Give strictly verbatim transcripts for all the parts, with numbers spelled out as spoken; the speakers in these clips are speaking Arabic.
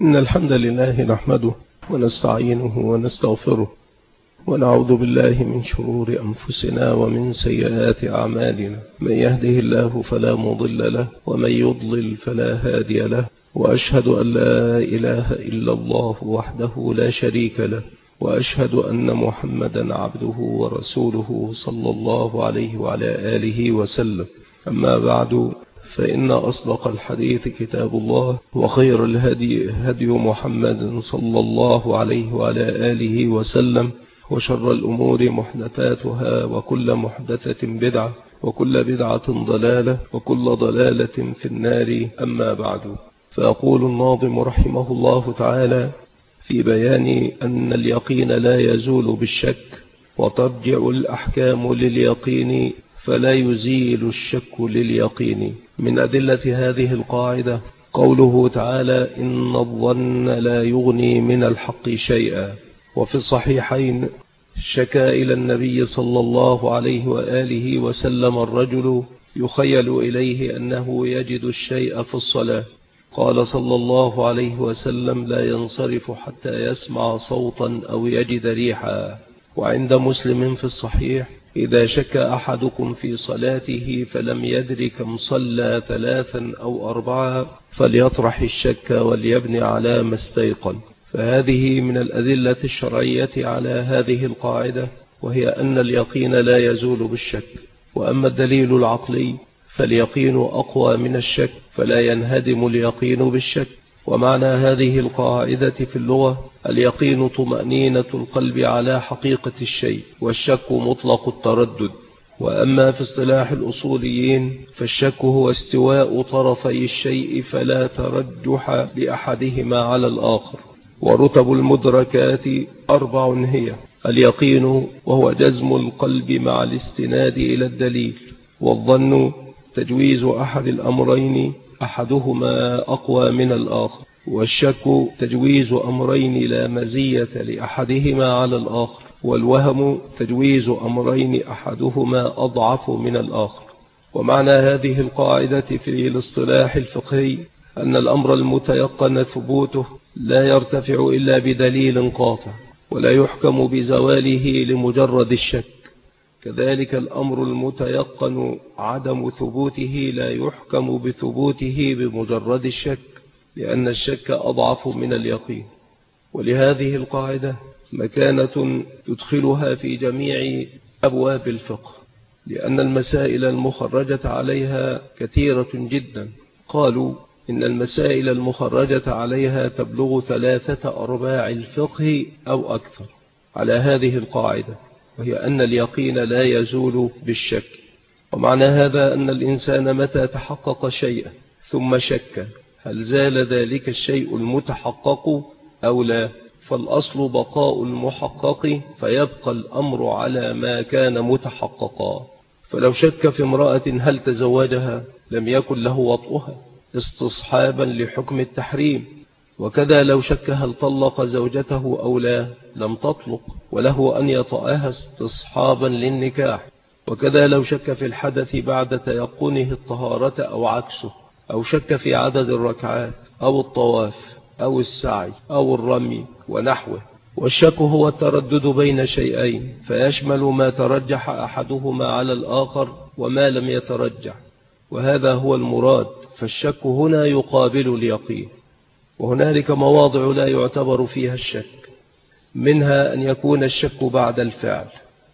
إن الحمد لله نحمده ونستعينه ونستغفره ونعوذ بالله من شرور أنفسنا ومن سيئات أعمالنا. من يهده الله فلا مضل له ومن يضلل فلا هادي له، وأشهد أن لا إله إلا الله وحده لا شريك له، وأشهد أن محمدا عبده ورسوله صلى الله عليه وعلى آله وسلم. أما بعد، فإن أصدق الحديث كتاب الله، وخير الهدي هدي محمد صلى الله عليه وعلى آله وسلم، وشر الأمور محدثاتها، وكل محدثة بدعة، وكل بدعة ضلالة، وكل ضلالة في النار. أما بعد، فأقول الناظم رحمه الله تعالى في بيان أن اليقين لا يزول بالشك، وترجع الأحكام لليقين فلا يزيل الشك لليقين. من أدلة هذه القاعدة قوله تعالى: إن الظن لا يغني من الحق شيئا. وفي الصحيحين شكا إلى النبي صلى الله عليه وآله وسلم الرجل يخيل إليه أنه يجد الشيء في الصلاة، قال صلى الله عليه وسلم: لا ينصرف حتى يسمع صوتا أو يجد ريحا. وعند مسلم في الصحيح: إذا شك أحدكم في صلاته فلم يدر كم صلى ثلاثا أو أربعة فليطرح الشك وليبني على ما استيقن. فهذه من الأدلة الشرعية على هذه القاعدة، وهي أن اليقين لا يزول بالشك. وأما الدليل العقلي فاليقين أقوى من الشك، فلا ينهدم اليقين بالشك. ومعنى هذه القاعدة في اللغة: اليقين طمأنينة القلب على حقيقة الشيء، والشك مطلق التردد. وأما في اصطلاح الأصوليين فالشك هو استواء طرفي الشيء فلا ترجح لأحدهما على الآخر. ورتب المدركات أربع هي: اليقين وهو جزم القلب مع الاستناد إلى الدليل، والظن تجويز أحد الأمرين أحدهما أقوى من الآخر، والشك تجويز أمرين لا مزية لأحدهما على الآخر، والوهم تجويز أمرين أحدهما أضعف من الآخر. ومعنى هذه القاعدة في الاصطلاح الفقهي أن الأمر المتيقن ثبوته لا يرتفع إلا بدليل قاطع، ولا يحكم بزواله لمجرد الشك. كذلك الأمر المتيقن عدم ثبوته لا يحكم بثبوته بمجرد الشك، لأن الشك أضعف من اليقين. ولهذه القاعدة مكانة تدخلها في جميع أبواب الفقه، لأن المسائل المخرجة عليها كثيرة جدا. قالوا إن المسائل المخرجة عليها تبلغ ثلاثة أرباع الفقه أو أكثر على هذه القاعدة، وهي أن اليقين لا يزول بالشك. ومعنى هذا أن الإنسان متى تحقق شيئا ثم شك هل زال ذلك الشيء المتحقق أو لا، فالأصل بقاء المحقق، فيبقى الأمر على ما كان متحققا. فلو شك في امرأة هل تزوجها لم يكن له وطئها استصحابا لحكم التحريم، وكذا لو شك هل طلق زوجته أو لا لم تطلق، وله أن يطأها استصحابا للنكاح. وكذا لو شك في الحدث بعد تيقنه الطهارة أو عكسه، أو شك في عدد الركعات أو الطواف أو السعي أو الرمي ونحوه. والشك هو التردد بين شيئين، فيشمل ما ترجح أحدهما على الآخر وما لم يترجح، وهذا هو المراد. فالشك هنا يقابل اليقين. وهنالك مواضع لا يعتبر فيها الشك، منها أن يكون الشك بعد الفعل،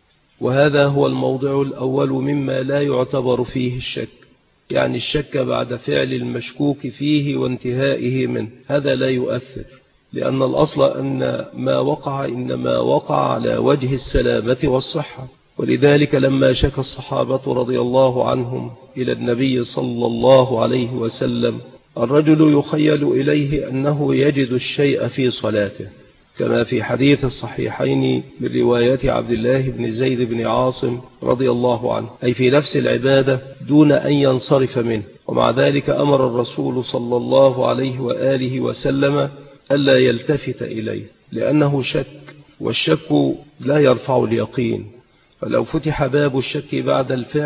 وهذا هو الموضع الأول مما لا يعتبر فيه الشك، يعني الشك بعد فعل المشكوك فيه وانتهائه منه، هذا لا يؤثر، لأن الأصل أن ما وقع إنما وقع على وجه السلامة والصحة. ولذلك لما شك الصحابة رضي الله عنهم إلى النبي صلى الله عليه وسلم الرجل يخيل إليه أنه يجد الشيء في صلاته، كما في حديث الصحيحين من رواية عبد الله بن زيد بن عاصم رضي الله عنه، أي في نفس العبادة دون أن ينصرف منه. ومع ذلك أمر الرسول صلى الله عليه وآله وسلم ألا يلتفت إليه، لأنه شك، والشك لا يرفع اليقين. فلو فتح باب الشك بعد الفعل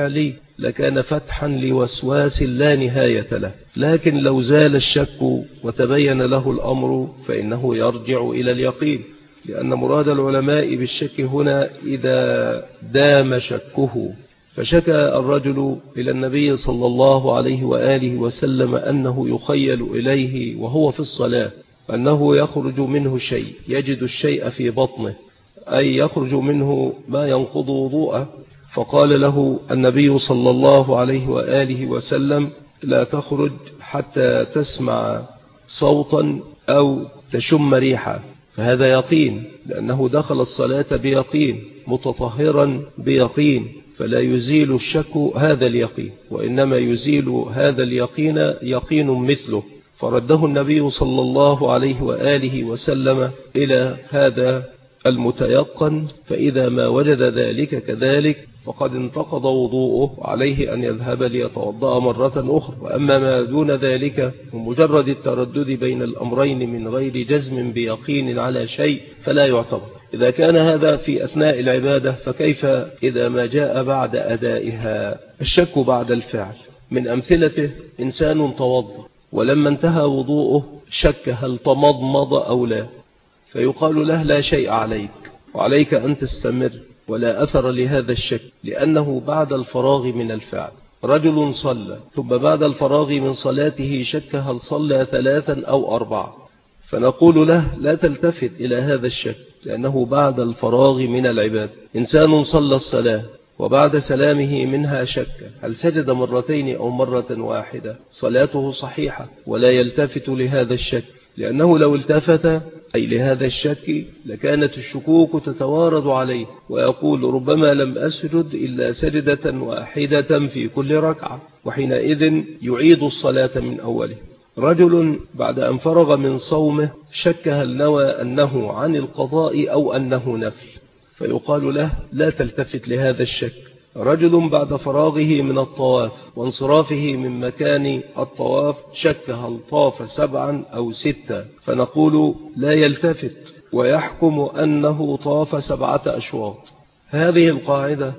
لكان فتحا لوسواس لا نهاية له. لكن لو زال الشك وتبين له الأمر فإنه يرجع إلى اليقين، لأن مراد العلماء بالشك هنا إذا دام شكه. فشكى الرجل إلى النبي صلى الله عليه وآله وسلم أنه يخيل إليه وهو في الصلاة أنه يخرج منه شيء، يجد الشيء في بطنه، أي يخرج منه ما ينقض وضوءه. فقال له النبي صلى الله عليه وآله وسلم: لا تخرج حتى تسمع صوتا أو تشم ريحا. فهذا يقين، لأنه دخل الصلاة بيقين متطهرا بيقين، فلا يزيل الشك هذا اليقين، وإنما يزيل هذا اليقين يقين مثله. فرده النبي صلى الله عليه وآله وسلم إلى هذا المتيقن، فإذا ما وجد ذلك كذلك فقد انتقض وضوءه، عليه أن يذهب ليتوضأ مرة أخرى. وأما ما دون ذلك ومجرد التردد بين الأمرين من غير جزم بيقين على شيء فلا يعتبر. إذا كان هذا في أثناء العبادة، فكيف إذا ما جاء بعد أدائها؟ الشك بعد الفعل من أمثلته: إنسان توضأ ولما انتهى وضوءه شك هل تمضمض أو لا، فيقال له: لا شيء عليك، وعليك أن تستمر، ولا أثر لهذا الشك، لأنه بعد الفراغ من الفعل. رجل صلى ثم بعد الفراغ من صلاته شك هل صلى ثلاثا أو أربعة، فنقول له: لا تلتفت إلى هذا الشك، لأنه بعد الفراغ من العبادة. إنسان صلى الصلاة وبعد سلامه منها شك هل سجد مرتين أو مرة واحدة، صلاته صحيحة، ولا يلتفت لهذا الشك، لأنه لو التفت أي لهذا الشك لكانت الشكوك تتوارد عليه، ويقول: ربما لم أسجد إلا سجدة واحدة في كل ركعة، وحينئذ يعيد الصلاة من أوله. رجل بعد أن فرغ من صومه شك هل نوى أنه عن القضاء أو أنه نفل، فيقال له: لا تلتفت لهذا الشك. رجل بعد فراغه من الطواف وانصرافه من مكان الطواف شك هل طاف سبعا أو ستة، فنقول: لا يلتفت، ويحكم أنه طاف سبعة أشواط. هذه القاعدة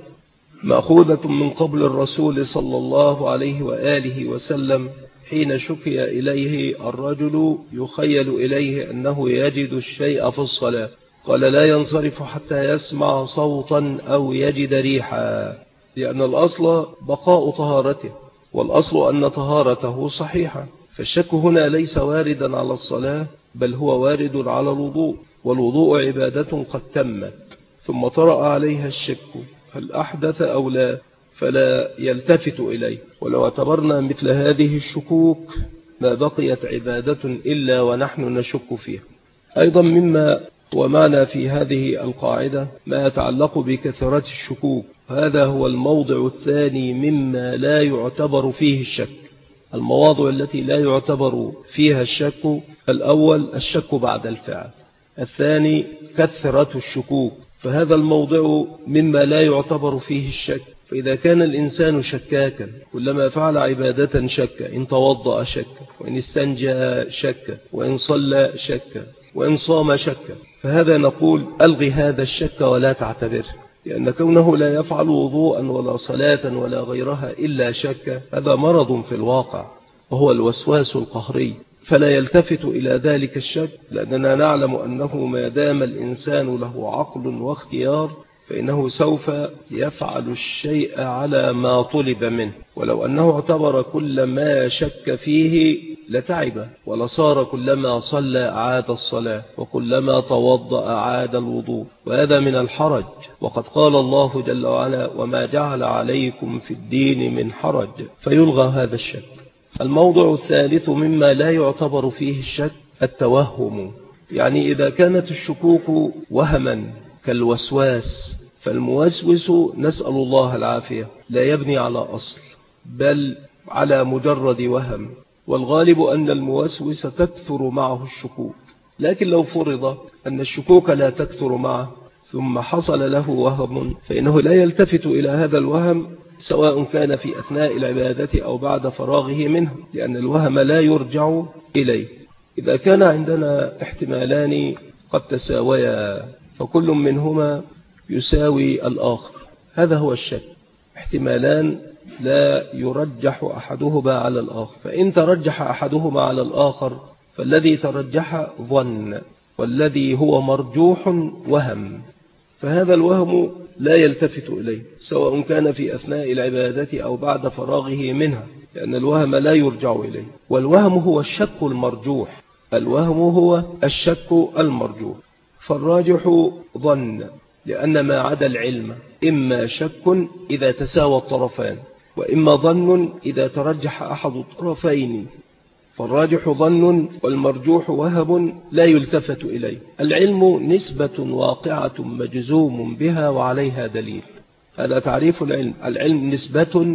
مأخوذة من قبل الرسول صلى الله عليه وآله وسلم، حين شكي إليه الرجل يخيل إليه أنه يجد الشيء في الصلاة، قال: لا ينصرف حتى يسمع صوتا أو يجد ريحا، لأن الأصل بقاء طهارته، والأصل أن طهارته صحيحة. فالشك هنا ليس واردا على الصلاة، بل هو وارد على الوضوء، والوضوء عبادة قد تمت، ثم طرأ عليها الشك هل أحدث أو لا، فلا يلتفت إليه. ولو اعتبرنا مثل هذه الشكوك ما بقيت عبادة إلا ونحن نشك فيها. أيضا مما ومعنى في هذه القاعدة ما يتعلق بكثرة الشكوك، هذا هو الموضع الثاني مما لا يعتبر فيه الشك. المواضع التي لا يعتبر فيها الشك: الأول الشك بعد الفعل، الثاني كثرة الشكوك، فهذا الموضع مما لا يعتبر فيه الشك. فإذا كان الإنسان شكاكا كلما فعل عبادة شك، إن توضأ شك، وإن استنجى شك، وإن صلى شك، وإن صام شك، فهذا نقول: ألغي هذا الشك ولا تعتبره، لأن كونه لا يفعل وضوءا ولا صلاة ولا غيرها إلا شك هذا مرض في الواقع، وهو الوسواس القهري، فلا يلتفت إلى ذلك الشك، لأننا نعلم أنه ما دام الإنسان له عقل واختيار فإنه سوف يفعل الشيء على ما طلب منه. ولو أنه اعتبر كل ما شك فيه لتعب، ولصار كلما صلى أعاد الصلاة، وكلما توضأ أعاد الوضوء، وهذا من الحرج. وقد قال الله جل وعلا: وما جعل عليكم في الدين من حرج، فيلغى هذا الشك. الموضع الثالث مما لا يعتبر فيه الشك التوهم، يعني إذا كانت الشكوك وهما كالوسواس، فالموسوس نسأل الله العافية لا يبني على أصل بل على مجرد وهم، والغالب أن الموسوس تكثر معه الشكوك. لكن لو فرض أن الشكوك لا تكثر معه ثم حصل له وهم، فإنه لا يلتفت إلى هذا الوهم سواء كان في أثناء العبادة أو بعد فراغه منه، لأن الوهم لا يرجع إليه. إذا كان عندنا احتمالان قد تساويا فكل منهما يساوي الآخر، هذا هو الشك. احتمالان لا يرجح أحدهما على الآخر، فإن ترجح أحدهما على الآخر فالذي ترجح ظن، والذي هو مرجوح وهم، فهذا الوهم لا يلتفت إليه سواء كان في أثناء العبادة أو بعد فراغه منها، لأن الوهم لا يرجع إليه. والوهم هو الشك المرجوح، الوهم هو الشك المرجوح، فالراجح ظن، لأن ما عدا العلم إما شك إذا تساوى الطرفان، وإما ظن إذا ترجح أحد الطرفين، فالراجح ظن والمرجوح وهم لا يلتفت إليه. العلم نسبة واقعة مجزوم بها وعليها دليل، هذا تعريف العلم. العلم نسبة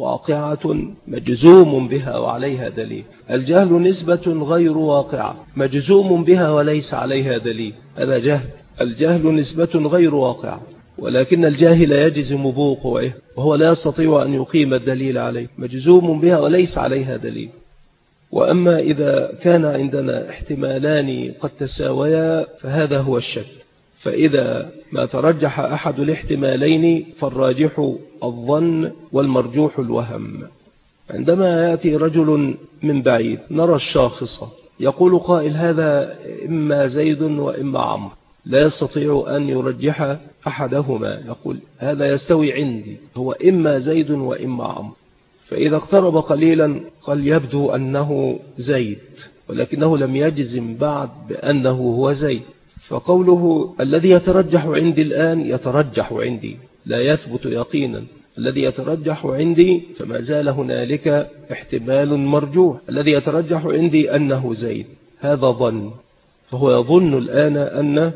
واقعة مجزوم بها وعليها دليل. الجهل نسبة غير واقعة مجزوم بها وليس عليها دليل، هذا جهل. الجهل نسبة غير واقعة، ولكن الجاهل يجزم بوقوعه وهو لا يستطيع أن يقيم الدليل عليه، مجزوم بها وليس عليها دليل. وأما إذا كان عندنا احتمالان قد تساويا فهذا هو الشك، فإذا ما ترجح أحد الاحتمالين فالراجح الظن والمرجوح الوهم. عندما يأتي رجل من بعيد نرى الشاخصة، يقول قائل هذا إما زيد وإما عمرو، لا يستطيع أن يرجح أحدهما، يقول هذا يستوي عندي، هو إما زيد وإما عمرو. فإذا اقترب قليلا قال يبدو أنه زيد، ولكنه لم يجزم بعد بأنه هو زيد، فقوله الذي يترجح عندي الآن يترجح عندي لا يثبت يقينا، الذي يترجح عندي فما زال هنالك احتمال مرجوح، الذي يترجح عندي أنه زيد، هذا ظن، فهو يظن الآن أن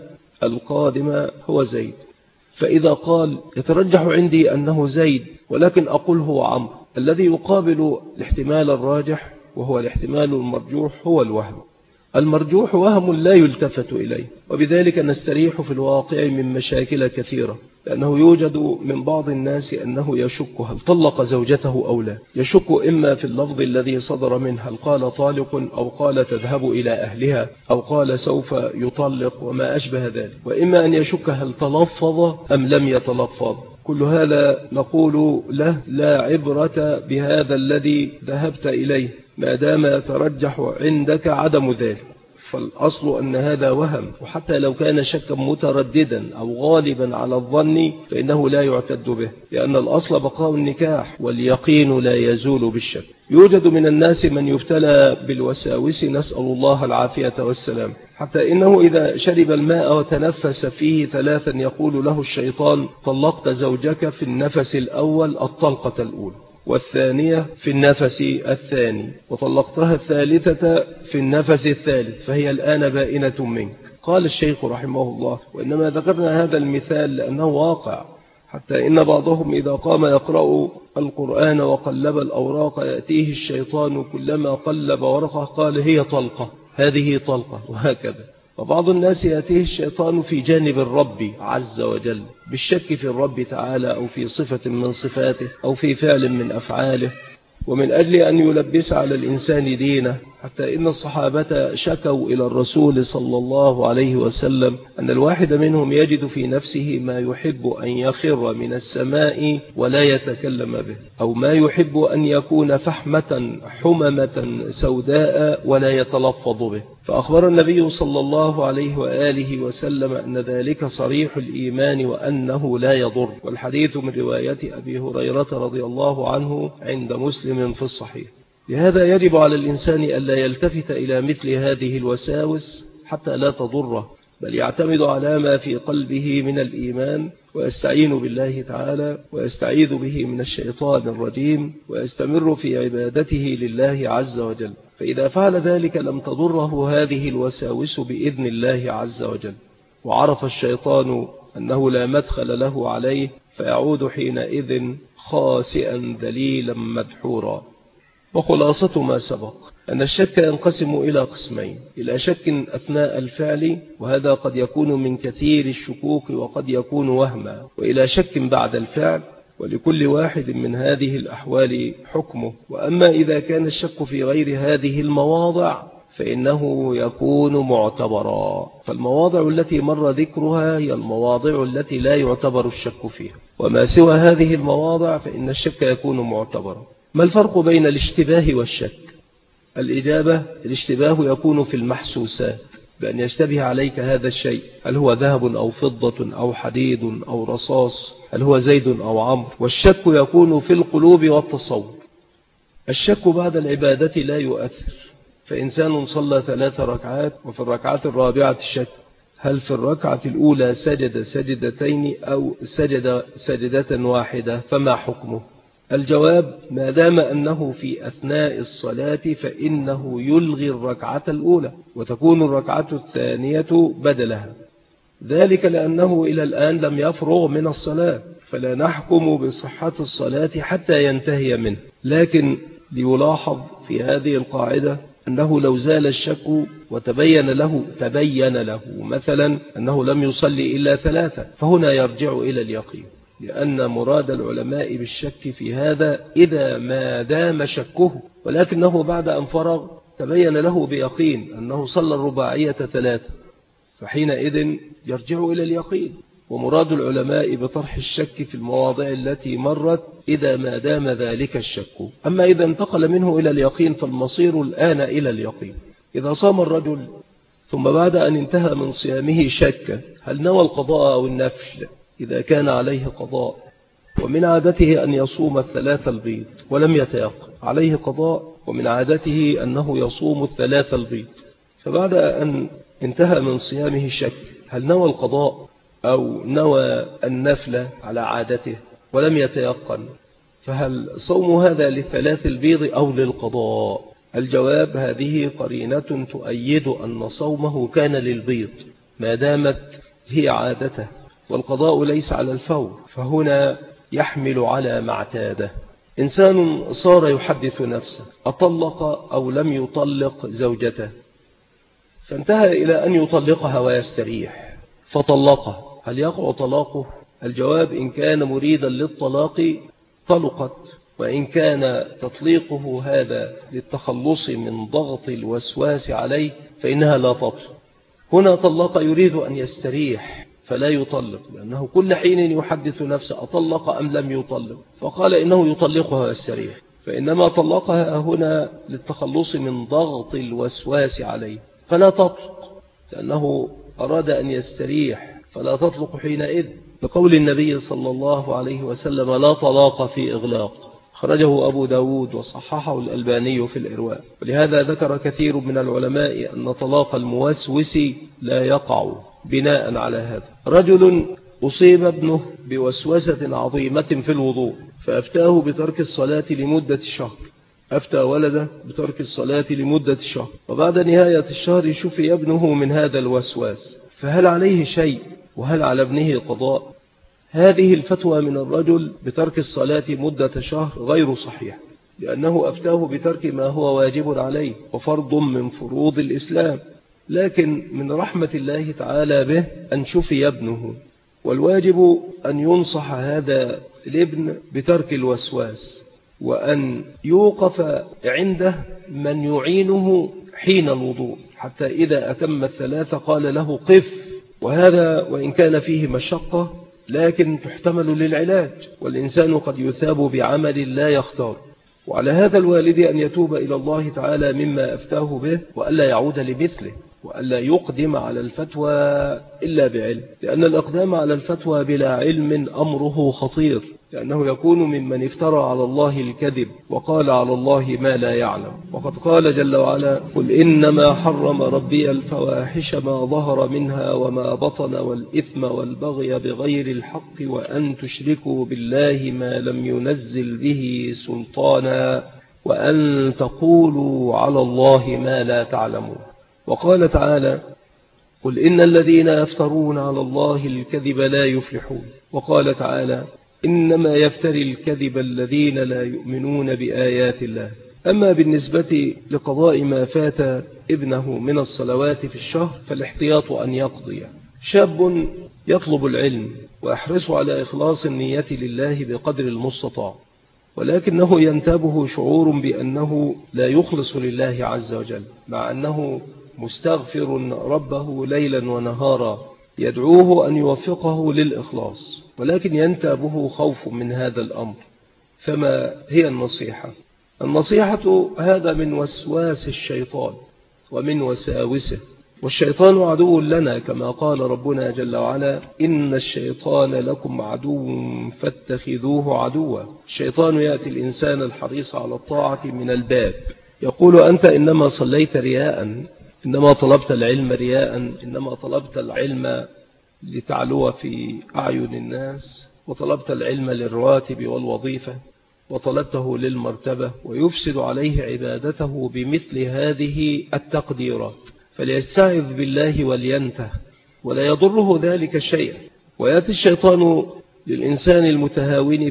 القادم هو زيد. فإذا قال يترجح عندي أنه زيد ولكن أقول هو عمرو، الذي يقابل الاحتمال الراجح وهو الاحتمال المرجوح هو الوهم. المرجوح وهم لا يلتفت إليه، وبذلك نستريح في الواقع من مشاكل كثيرة، لأنه يوجد من بعض الناس أنه يشك هل طلق زوجته أو لا، يشك إما في اللفظ الذي صدر منه هل قال طالق أو قال تذهب إلى أهلها أو قال سوف يطلق وما أشبه ذلك، وإما أن يشك هل تلفظ أم لم يتلفظ. كل هذا نقول له لا عبرة بهذا الذي ذهبت إليه ما دام يترجح عندك عدم ذلك، فالأصل أن هذا وهم، وحتى لو كان شكا مترددا أو غالبا على الظن فإنه لا يعتد به، لأن الأصل بقاء النكاح واليقين لا يزول بالشك. يوجد من الناس من يبتلى بالوساوس، نسأل الله العافية والسلام، حتى إنه إذا شرب الماء وتنفس فيه ثلاثا يقول له الشيطان طلقت زوجك في النفس الأول الطلقة الأولى، والثانية في النفس الثاني، وطلقتها الثالثة في النفس الثالث، فهي الآن بائنة منك. قال الشيخ رحمه الله وإنما ذكرنا هذا المثال لأنه واقع، حتى إن بعضهم إذا قام يقرأ القرآن وقلب الأوراق يأتيه الشيطان كلما قلب ورقة قال هي طلقة، هذه طلقة، وهكذا. وبعض الناس يأتيه الشيطان في جانب الرب عز وجل بالشك في الرب تعالى أو في صفة من صفاته أو في فعل من أفعاله، ومن أجل أن يلبس على الإنسان دينه، حتى إن الصحابة شكوا إلى الرسول صلى الله عليه وسلم أن الواحد منهم يجد في نفسه ما يحب أن يخر من السماء ولا يتكلم به، أو ما يحب أن يكون فحمة حممة سوداء ولا يتلفظ به، فأخبر النبي صلى الله عليه وآله وسلم أن ذلك صريح الإيمان وأنه لا يضر، والحديث من رواية أبي هريرة رضي الله عنه عند مسلم في الصحيح. لهذا يجب على الإنسان ألا يلتفت إلى مثل هذه الوساوس حتى لا تضره، بل يعتمد على ما في قلبه من الإيمان ويستعين بالله تعالى ويستعيذ به من الشيطان الرجيم ويستمر في عبادته لله عز وجل، فإذا فعل ذلك لم تضره هذه الوساوس بإذن الله عز وجل، وعرف الشيطان أنه لا مدخل له عليه فيعود حينئذ خاسئا ذليلا مدحورا. وخلاصة ما سبق أن الشك ينقسم إلى قسمين: إلى شك أثناء الفعل، وهذا قد يكون من كثير الشكوك وقد يكون وهما، وإلى شك بعد الفعل، ولكل واحد من هذه الأحوال حكمه. وأما إذا كان الشك في غير هذه المواضع فإنه يكون معتبرا. فالمواضع التي مر ذكرها هي المواضع التي لا يعتبر الشك فيها، وما سوى هذه المواضع فإن الشك يكون معتبرا. ما الفرق بين الاشتباه والشك؟ الإجابة: الاشتباه يكون في المحسوسات، بأن يشتبه عليك هذا الشيء، هل هو ذهب أو فضة أو حديد أو رصاص، هل هو زيد أو عمرو. والشك يكون في القلوب والتصور. الشك بعد العبادة لا يؤثر، فإنسان صلى ثلاث ركعات وفي الركعات الرابعة شك، هل في الركعة الأولى سجد سجدتين أو سجد سجدة واحدة، فما حكمه؟ الجواب: ما دام أنه في أثناء الصلاة فإنه يلغي الركعة الأولى وتكون الركعة الثانية بدلها، ذلك لأنه إلى الآن لم يفرغ من الصلاة، فلا نحكم بصحة الصلاة حتى ينتهي منه. لكن ليلاحظ في هذه القاعدة أنه لو زال الشك وتبين له تبين له مثلا أنه لم يصلي إلا ثلاثة، فهنا يرجع إلى اليقين، لأن مراد العلماء بالشك في هذا إذا ما دام شكه، ولكنه بعد أن فرغ تبين له بيقين أنه صلى الرباعية ثلاثة، فحينئذ يرجع إلى اليقين. ومراد العلماء بطرح الشك في المواضع التي مرت إذا ما دام ذلك الشك. أما إذا انتقل منه إلى اليقين فالمصير الآن إلى اليقين. إذا صام الرجل ثم بعد أن انتهى من صيامه شك هل نوى القضاء أو النفل، إذا كان عليه قضاء ومن عادته أن يصوم الثلاث البيض ولم يتيقن، عليه قضاء، ومن عادته أنه يصوم الثلاث البيض، فبعد أن انتهى من صيامه شك هل نوى القضاء أو نوى النفل على عادته ولم يتيقن، فهل صوم هذا للثلاث البيض أو للقضاء؟ الجواب: هذه قرينة تؤيد أن صومه كان للبيض ما دامت هي عادته، والقضاء ليس على الفور، فهنا يحمل على ما اعتاده. إنسان صار يحدث نفسه أطلق أو لم يطلق زوجته، فانتهى إلى أن يطلقها ويستريح فطلقها، هل يقع طلاقه؟ الجواب: إن كان مريدا للطلاق طلقت، وإن كان تطليقه هذا للتخلص من ضغط الوسواس عليه فإنها لا تطلق. هنا طلق يريد أن يستريح فلا يطلق، لأنه كل حين يحدث نفسه أطلق أم لم يطلق، فقال إنه يطلقها ويستريح، فإنما طلقها هنا للتخلص من ضغط الوسواس عليه فلا تطلق، لأنه أراد أن يستريح فلا تطلق حينئذ، لقول النبي صلى الله عليه وسلم: لا طلاق في إغلاق، خرجه أبو داود وصححه الألباني في الإرواء. ولهذا ذكر كثير من العلماء أن طلاق الموسوس لا يقع بناء على هذا. رجل أصيب ابنه بوسوسة عظيمة في الوضوء فأفتاه بترك الصلاة لمدة شهر، أفتى ولده بترك الصلاة لمدة شهر، وبعد نهاية الشهر شفي ابنه من هذا الوسواس، فهل عليه شيء وهل على ابنه قضاء؟ هذه الفتوى من الرجل بترك الصلاة مدة شهر غير صحيح، لأنه أفتاه بترك ما هو واجب عليه وفرض من فروض الإسلام، لكن من رحمة الله تعالى به أن شفي ابنه، والواجب أن ينصح هذا الابن بترك الوسواس، وأن يوقف عنده من يعينه حين الوضوء، حتى إذا أتم الثلاثة قال له قف، وهذا وإن كان فيه مشقة لكن تحتمل للعلاج، والإنسان قد يثاب بعمل لا يختار. وعلى هذا الوالد أن يتوب إلى الله تعالى مما أفتاه به، وألا يعود لمثله، وألا يقدم على الفتوى إلا بعلم، لأن الأقدام على الفتوى بلا علم أمره خطير، لأنه يكون ممن افترى على الله الكذب وقال على الله ما لا يعلم. وقد قال جل وعلا: قل إنما حرم ربي الفواحش ما ظهر منها وما بطن والإثم والبغي بغير الحق وأن تشركوا بالله ما لم ينزل به سلطانا وأن تقولوا على الله ما لا تعلمون. وقال تعالى: قل إن الذين يفترون على الله الكذب لا يفلحون. وقال تعالى: إنما يفتري الكذب الذين لا يؤمنون بآيات الله. أما بالنسبة لقضاء ما فات ابنه من الصلوات في الشهر فالاحتياط أن يقضي. شاب يطلب العلم ويحرص على إخلاص النية لله بقدر المستطاع، ولكنه ينتابه شعور بأنه لا يخلص لله عز وجل، مع أنه مستغفر ربه ليلا ونهارا يدعوه أن يوفقه للإخلاص، ولكن ينتابه خوف من هذا الأمر. فما هي النصيحة؟ النصيحة هذا من وسواس الشيطان ومن وساوسه، والشيطان عدو لنا كما قال ربنا جل وعلا: إن الشيطان لكم عدو فاتخذوه عدوا. الشيطان يأتي الإنسان الحريص على الطاعة من الباب، يقول: أنت إنما صليت رياء، إنما طلبت العلم رياء، إنما طلبت العلم لتعلو في أعين الناس، وطلبت العلم للرواتب والوظيفة، وطلبته للمرتبة، ويفسد عليه عبادته بمثل هذه التقديرات. فليستعذ بالله ولينته، ولا يضره ذلك شيئا. ويأتي الشيطان للإنسان المتهاون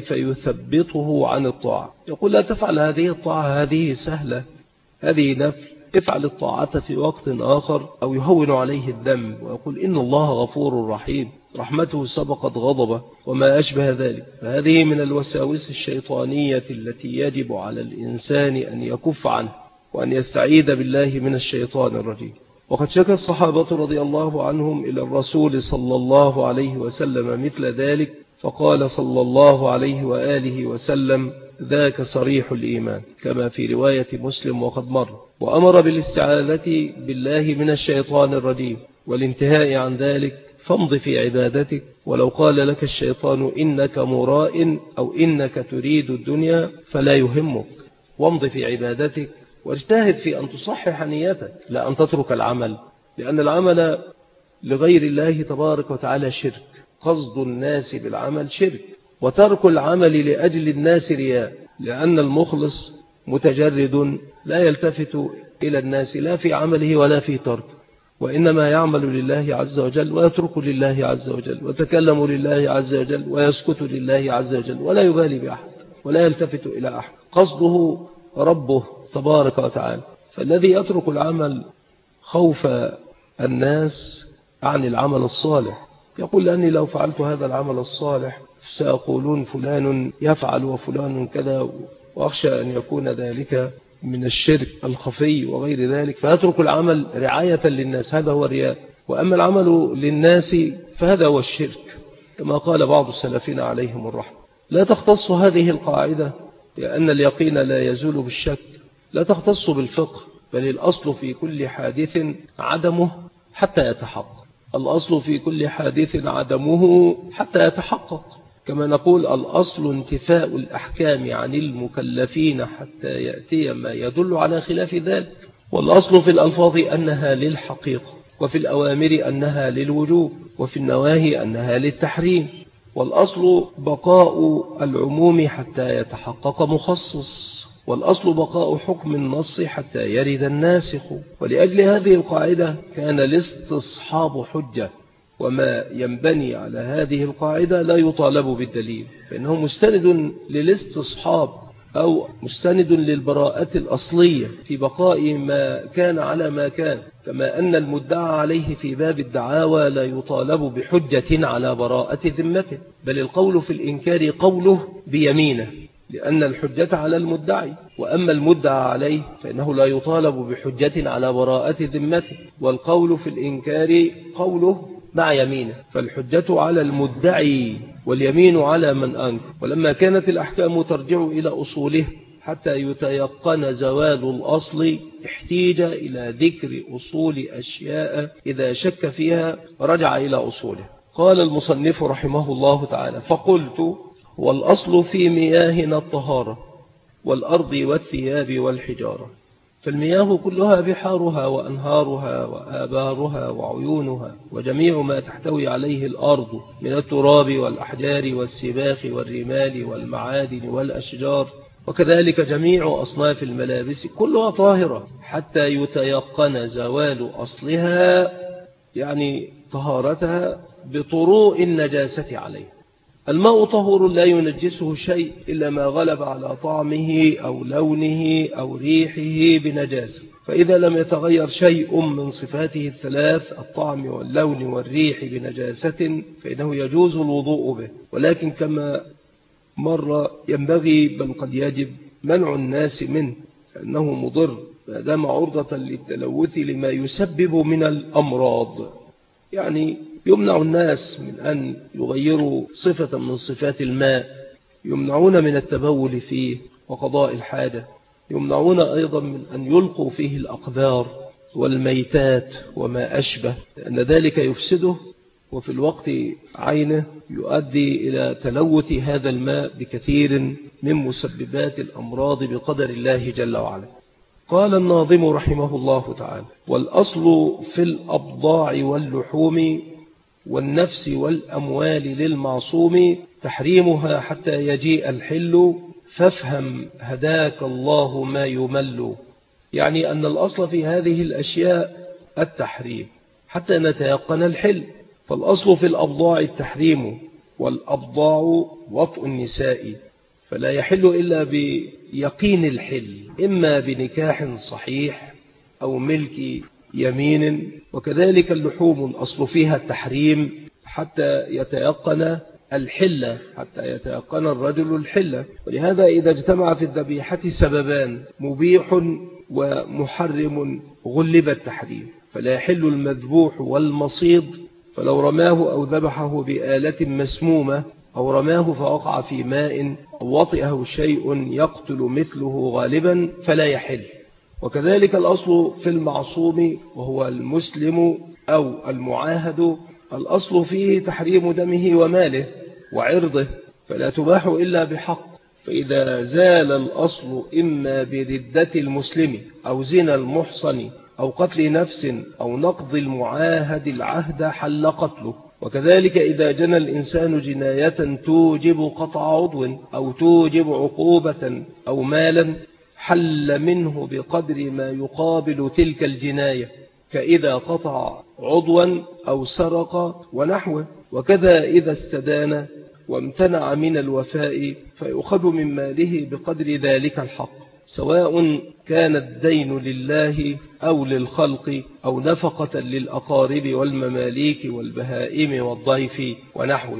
فيثبطه عن الطاعة، يقول: لا تفعل هذه الطاعة، هذه سهلة، هذه نفل، افعل الطاعة في وقت آخر، أو يهون عليه الذنب ويقول: إن الله غفور رحيم، رحمته سبقت غضبه، وما أشبه ذلك. فهذه من الوساوس الشيطانية التي يجب على الإنسان أن يكف عنه، وأن يستعيذ بالله من الشيطان الرجيم. وقد شكى الصحابة رضي الله عنهم إلى الرسول صلى الله عليه وسلم مثل ذلك، فقال صلى الله عليه وآله وسلم: ذاك صريح الإيمان، كما في رواية مسلم وقد مر. وأمر بالاستعاذة بالله من الشيطان الرجيم والانتهاء عن ذلك، فامض في عبادتك، ولو قال لك الشيطان إنك مراء أو إنك تريد الدنيا فلا يهمك، وامض في عبادتك، واجتهد في أن تصحح نيتك، لا أن تترك العمل، لأن العمل لغير الله تبارك وتعالى شرك. قصد الناس بالعمل شرك، وترك العمل لأجل الناس رياء، لأن المخلص متجرد لا يلتفت إلى الناس لا في عمله ولا في ترك، وإنما يعمل لله عز وجل ويترك لله عز وجل ويتكلم لله عز وجل ويسكت لله عز وجل، ولا يبالي بأحد ولا يلتفت إلى أحد. قصده ربه تبارك وتعالى. فالذي يترك العمل خوف الناس عن العمل الصالح يقول: لأني لو فعلت هذا العمل الصالح سأقولون فلان يفعل وفلان كذا، وأخشى أن يكون ذلك من الشرك الخفي وغير ذلك، فيترك العمل رعاية للناس، هذا هو الرياء. وأما العمل للناس فهذا هو الشرك، كما قال بعض السلفين عليهم الرحمة. لا تختص هذه القاعدة، لأن اليقين لا يزول بالشك، لا تختص بالفقه، بل الأصل في كل حادث عدمه حتى يتحقق. الأصل في كل حادث عدمه حتى يتحقق، كما نقول: الأصل انتفاء الأحكام عن المكلفين حتى يأتي ما يدل على خلاف ذلك. والأصل في الألفاظ أنها للحقيقة، وفي الأوامر أنها للوجوب، وفي النواهي أنها للتحريم. والأصل بقاء العموم حتى يتحقق مخصص، والأصل بقاء حكم النص حتى يرد الناسخ. ولأجل هذه القاعدة كان الاستصحاب حجة، وما ينبني على هذه القاعدة لا يطالب بالدليل، فإنه مستند للاستصحاب أو مستند للبراءة الأصلية في بقاء ما كان على ما كان، كما أن المدعى عليه في باب الدعاوى لا يطالب بحجة على براءة ذمته، بل القول في الإنكار قوله بيمينه، لأن الحجة على المدعي. وأما المدعى عليه فإنه لا يطالب بحجة على براءة ذمته، والقول في الإنكار قوله مع يمينه، فالحجة على المدعي واليمين على من أنكر. ولما كانت الأحكام ترجع إلى أصوله حتى يتيقن زوال الأصل، احتيج إلى ذكر أصول أشياء إذا شك فيها رجع إلى أصوله. قال المصنف رحمه الله تعالى: فقلت: والأصل في مياهنا الطهارة، والأرض والثياب والحجارة. فالمياه كلها بحارها وأنهارها وآبارها وعيونها، وجميع ما تحتوي عليه الأرض من التراب والأحجار والسباخ والرمال والمعادن والأشجار، وكذلك جميع أصناف الملابس كلها طاهرة حتى يتيقن زوال أصلها، يعني طهارتها بطروء النجاسة عليه. الماء طهور لا ينجسه شيء إلا ما غلب على طعمه أو لونه أو ريحه بنجاسة، فإذا لم يتغير شيء من صفاته الثلاث الطعم واللون والريح بنجاسة فإنه يجوز الوضوء به. ولكن كما مرة ينبغي بل قد يجب منع الناس منه لأنه مضر ما دام عرضة للتلوث لما يسبب من الأمراض. يعني يمنع الناس من أن يغيروا صفة من صفات الماء، يمنعون من التبول فيه وقضاء الحاجة، يمنعون أيضا من أن يلقوا فيه الأقذار والميتات وما أشبه، لأن ذلك يفسده وفي الوقت عينه يؤدي إلى تلوث هذا الماء بكثير من مسببات الأمراض بقدر الله جل وعلا. قال الناظم رحمه الله تعالى: والأصل في الأبضاع واللحوم والنفس والأموال للمعصوم تحريمها حتى يجيء الحل فافهم هداك الله ما يمل. يعني أن الأصل في هذه الأشياء التحريم حتى نتيقن الحل. فالأصل في الأبضاع التحريم، والأبضاع وطء النساء، فلا يحل إلا بيقين الحل، إما بنكاح صحيح أو ملك يمين. وكذلك اللحوم الأصل فيها التحريم حتى يتيقن الحلة، حتى يتيقن الرجل الحلة. ولهذا إذا اجتمع في الذبيحة سببان مبيح ومحرم غلب التحريم، فلا يحل المذبوح والمصيد، فلو رماه أو ذبحه بآلة مسمومة أو رماه فوقع في ماء أو وطئه شيء يقتل مثله غالبا فلا يحل. وكذلك الأصل في المعصوم وهو المسلم أو المعاهد، الأصل فيه تحريم دمه وماله وعرضه، فلا تباح إلا بحق. فإذا زال الأصل إما بردة المسلم أو زنا المحصن أو قتل نفس أو نقض المعاهد العهد حل قتله. وكذلك إذا جنى الإنسان جناية توجب قطع عضو أو توجب عقوبة أو مالا حل منه بقدر ما يقابل تلك الجناية، كإذا قطع عضوا أو سرق ونحوه. وكذا إذا استدان وامتنع من الوفاء فيؤخذ من ماله بقدر ذلك الحق، سواء كان الدين لله أو للخلق أو نفقة للأقارب والمماليك والبهائم والضيف ونحوه.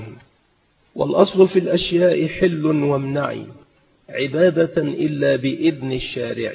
والأصل في الأشياء حل وامنع عبادة إلا بإذن الشارع.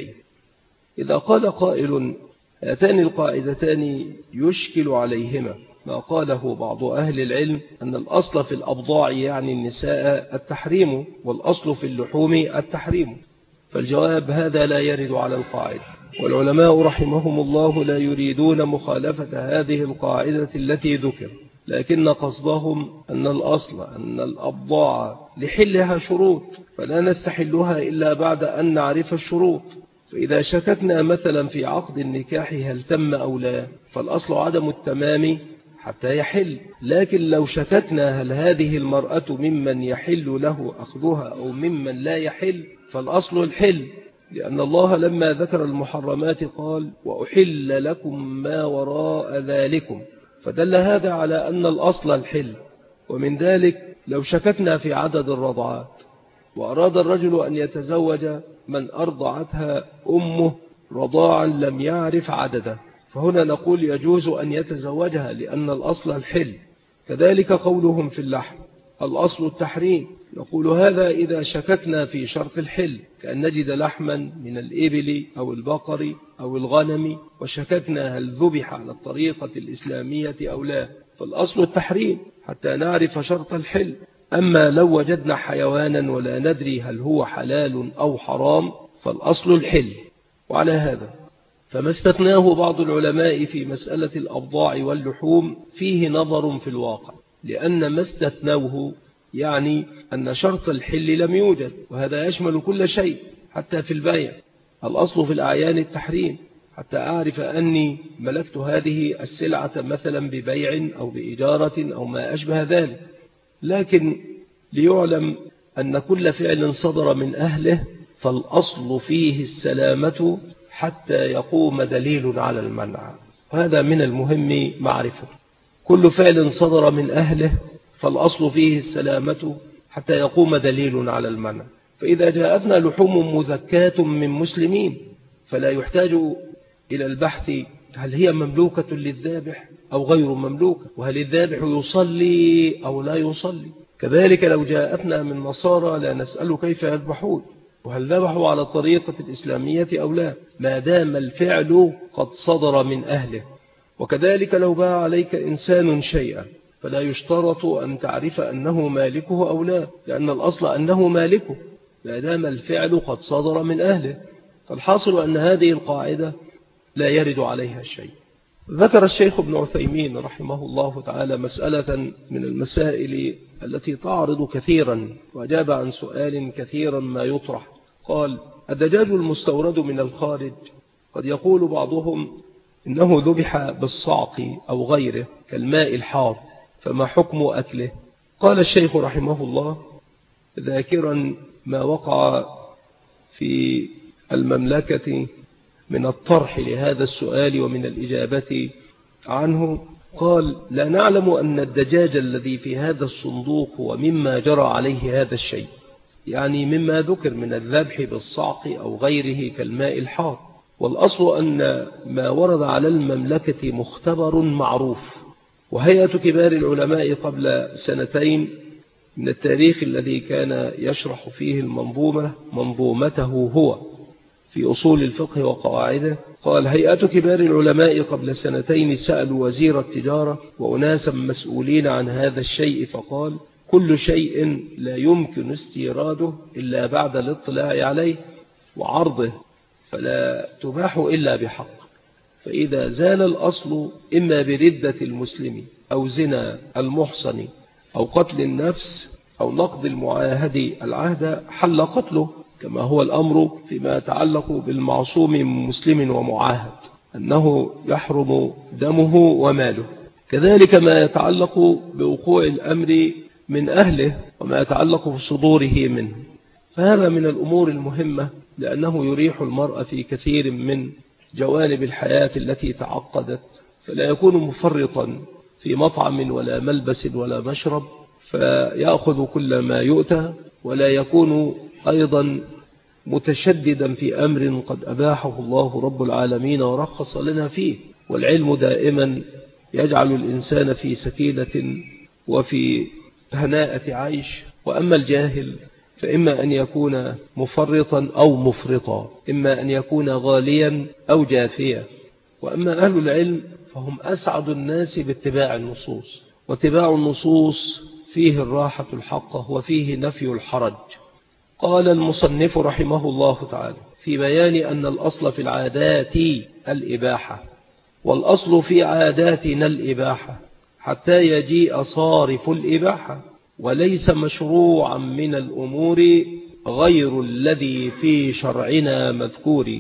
إذا قال قائل: هاتان القاعدتان يشكل عليهما ما قاله بعض أهل العلم أن الأصل في الأبضاع يعني النساء التحريم، والأصل في اللحوم التحريم، فالجواب: هذا لا يرد على القاعدة. والعلماء رحمهم الله لا يريدون مخالفة هذه القاعدة التي ذكر، لكن قصدهم أن الأصل أن الأبضاع لحلها شروط، فلا نستحلها إلا بعد أن نعرف الشروط. فإذا شككنا مثلا في عقد النكاح هل تم أو لا، فالأصل عدم التمام حتى يحل. لكن لو شككنا هل هذه المرأة ممن يحل له أخذها أو ممن لا يحل، فالأصل الحل، لأن الله لما ذكر المحرمات قال: وأحل لكم ما وراء ذلكم، فدل هذا على أن الأصل الحل. ومن ذلك لو شككنا في عدد الرضعات وأراد الرجل أن يتزوج من أرضعتها أمه رضاعا لم يعرف عدده، فهنا نقول يجوز أن يتزوجها لأن الأصل الحل. كذلك قولهم في اللحم الأصل التحريم، نقول هذا إذا شككنا في شرط الحل، كأن نجد لحما من الإبل أو البقر أو الغنم وشككنا هل ذبح على الطريقة الإسلامية أو لا، فالأصل التحريم حتى نعرف شرط الحل. أما لو وجدنا حيوانا ولا ندري هل هو حلال أو حرام فالأصل الحل. وعلى هذا فما استثناه بعض العلماء في مسألة الأبضاع واللحوم فيه نظر في الواقع، لأن ما استثنوه يعني أن شرط الحل لم يوجد، وهذا يشمل كل شيء حتى في البيع. الأصل في الأعيان التحريم حتى أعرف أني ملكت هذه السلعة مثلا ببيع أو بإجارة أو ما أشبه ذلك. لكن ليعلم أن كل فعل صدر من أهله فالأصل فيه السلامة حتى يقوم دليل على المنع، هذا من المهم معرفة. كل فعل صدر من أهله فالأصل فيه السلامة حتى يقوم دليل على المنع. فإذا جاءتنا لحوم مذكاة من مسلمين فلا يحتاج إلى البحث هل هي مملوكة للذابح أو غير مملوكة، وهل الذابح يصلي أو لا يصلي. كذلك لو جاءتنا من نصارى لا نسأل كيف يذبحون وهل ذبحوا على الطريقة الإسلامية أو لا، ما دام الفعل قد صدر من أهله. وكذلك لو باع عليك إنسان شيئا فلا يشترط أن تعرف أنه مالكه أو لا، لأن الأصل أنه مالكه ما دام الفعل قد صدر من أهله. فالحاصل أن هذه القاعدة لا يرد عليها الشيء. ذكر الشيخ ابن عثيمين رحمه الله تعالى مسألة من المسائل التي تعرض كثيرا، وأجاب عن سؤال كثيرا ما يطرح. قال: الدجاج المستورد من الخارج قد يقول بعضهم إنه ذبح بالصعق أو غيره كالماء الحار، فما حكم أكله؟ قال الشيخ رحمه الله ذاكرا ما وقع في المملكة من الطرح لهذا السؤال ومن الإجابة عنه، قال: لا نعلم أن الدجاج الذي في هذا الصندوق هو مما جرى عليه هذا الشيء، يعني مما ذكر من الذبح بالصعق أو غيره كالماء الحار. والأصل أن ما ورد على المملكة مختبر معروف. وهيئة كبار العلماء قبل سنتين من التاريخ الذي كان يشرح فيه المنظومة منظومته هو في أصول الفقه وقواعده، قال: هيئة كبار العلماء قبل سنتين سألوا وزير التجارة وأناسا مسؤولين عن هذا الشيء، فقال: كل شيء لا يمكن استيراده إلا بعد الاطلاع عليه وعرضه فلا تباح إلا بحق. فإذا زال الأصل إما بردة المسلم أو زنا المحصن أو قتل النفس أو نقض المعاهد العهد حل قتله، كما هو الأمر فيما يتعلق بالمعصوم من مسلم ومعاهد أنه يحرم دمه وماله. كذلك ما يتعلق بوقوع الأمر من أهله وما يتعلق بصدوره منه، فهذا من الأمور المهمة، لأنه يريح المرء في كثير من جوانب الحياة التي تعقدت، فلا يكون مفرطا في مطعم ولا ملبس ولا مشرب فيأخذ كل ما يؤتى، ولا يكون أيضا متشددا في أمر قد أباحه الله رب العالمين ورخص لنا فيه. والعلم دائما يجعل الإنسان في سكينة وفي هناءة عيش. وأما الجاهل فإما أن يكون مفرطا أو مفرطا، إما أن يكون غاليا أو جافيا. وأما أهل العلم فهم أسعد الناس باتباع النصوص، واتباع النصوص فيه الراحة الحقة وفيه نفي الحرج. قال المصنف رحمه الله تعالى في بيان أن الأصل في العادات الإباحة، والأصل في عاداتنا الإباحة حتى يجيء صارف الإباحة، وليس مشروعا من الأمور غير الذي في شرعنا مذكور.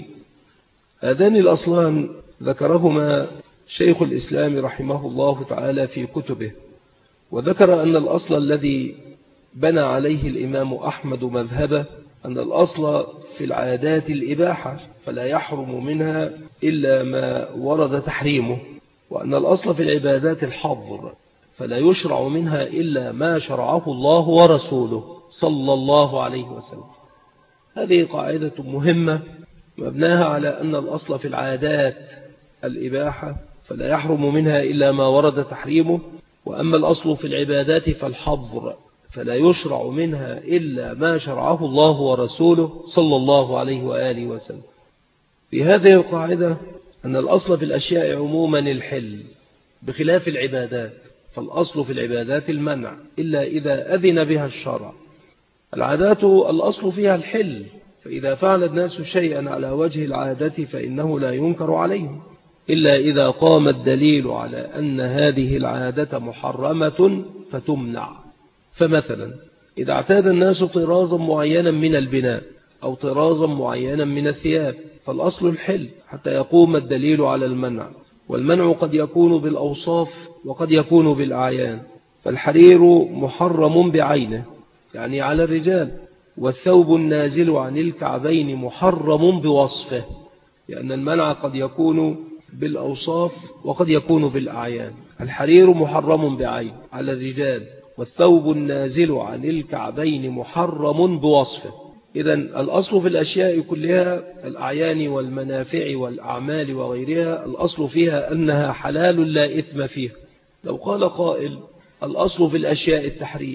هذان الأصلان ذكرهما شيخ الإسلام رحمه الله تعالى في كتبه، وذكر أن الأصل الذي بنى عليه الإمام أحمد مذهبه أن الأصل في العادات الإباحة فلا يحرم منها إلا ما ورد تحريمه، وأن الأصل في العبادات الحظر فلا يشرع منها إلا ما شرعه الله ورسوله صلى الله عليه وسلم. هذه قاعدة مهمة مبناها على أن الأصل في العادات الإباحة فلا يحرم منها إلا ما ورد تحريمه، وأما الأصل في العبادات فالحظر فلا يشرع منها إلا ما شرعه الله ورسوله صلى الله عليه وآله وسلم. في هذه القاعدة أن الأصل في الأشياء عموما الحل بخلاف العبادات، فالأصل في العبادات المنع إلا إذا أذن بها الشرع. العادات الأصل فيها الحل، فإذا فعل الناس شيئا على وجه العادة فإنه لا ينكر عليهم إلا إذا قام الدليل على أن هذه العادة محرمة فتمنع. فمثلا إذا اعتاد الناس طرازا معينا من البناء أو طرازا معينا من الثياب فالأصل الحل حتى يقوم الدليل على المنع، والمنع قد يكون بالأوصاف وقد يكون بالأعيان. فالحرير محرم بعينه يعني على الرجال، والثوب النازل عن الكعبين محرم بوصفه، لأن المنع قد يكون بالأوصاف وقد يكون بالأعيان. الحرير محرم بعين على الرجال، والثوب النازل عن الكعبين محرم بوصفه. إذن الأصل في الأشياء كلها الأعيان والمنافع والأعمال وغيرها الأصل فيها أنها حلال لا إثم فيها. لو قال قائل الأصل في الأشياء التحريم،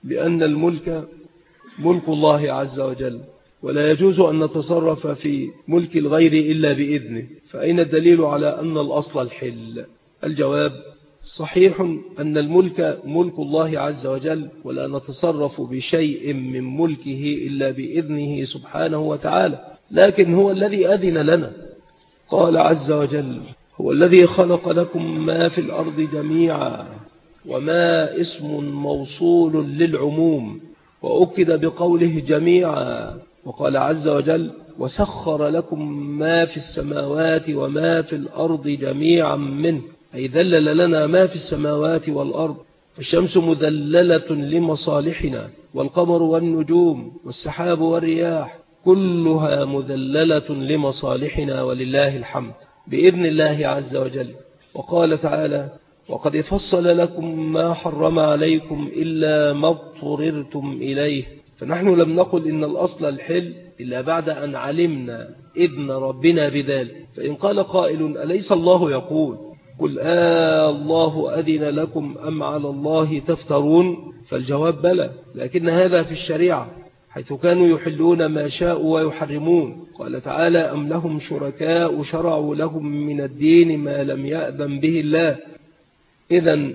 بأن الملك ملك الله عز وجل، ولا يجوز أن نتصرف في ملك الغير إلا بإذنه، فأين الدليل على أن الأصل الحل؟ الجواب: صحيح أن الملك ملك الله عز وجل، ولا نتصرف بشيء من ملكه إلا بإذنه سبحانه وتعالى، لكن هو الذي أذن لنا. قال عز وجل: هو الذي خلق لكم ما في الأرض جميعا، وما اسم موصول للعموم، وأكد بقوله جميعا. وقال عز وجل: وسخر لكم ما في السماوات وما في الأرض جميعا منه، أي ذلل لنا ما في السماوات والأرض. فالشمس مذللة لمصالحنا، والقمر والنجوم والسحاب والرياح كلها مذللة لمصالحنا، ولله الحمد بإذن الله عز وجل. وقال تعالى: وقد فصل لكم ما حرم عليكم إلا ما اضطررتم إليه. فنحن لم نقل إن الأصل الحل إلا بعد أن علمنا إذن ربنا بذلك. فإن قال قائل: أليس الله يقول: قل آه الله أذن لكم أم على الله تفترون؟ فالجواب: بلى، لكن هذا في الشريعة، حيث كانوا يحلون ما شاءوا ويحرمون. قال تعالى: أم لهم شركاء شرعوا لهم من الدين ما لم يأذن به الله. إذن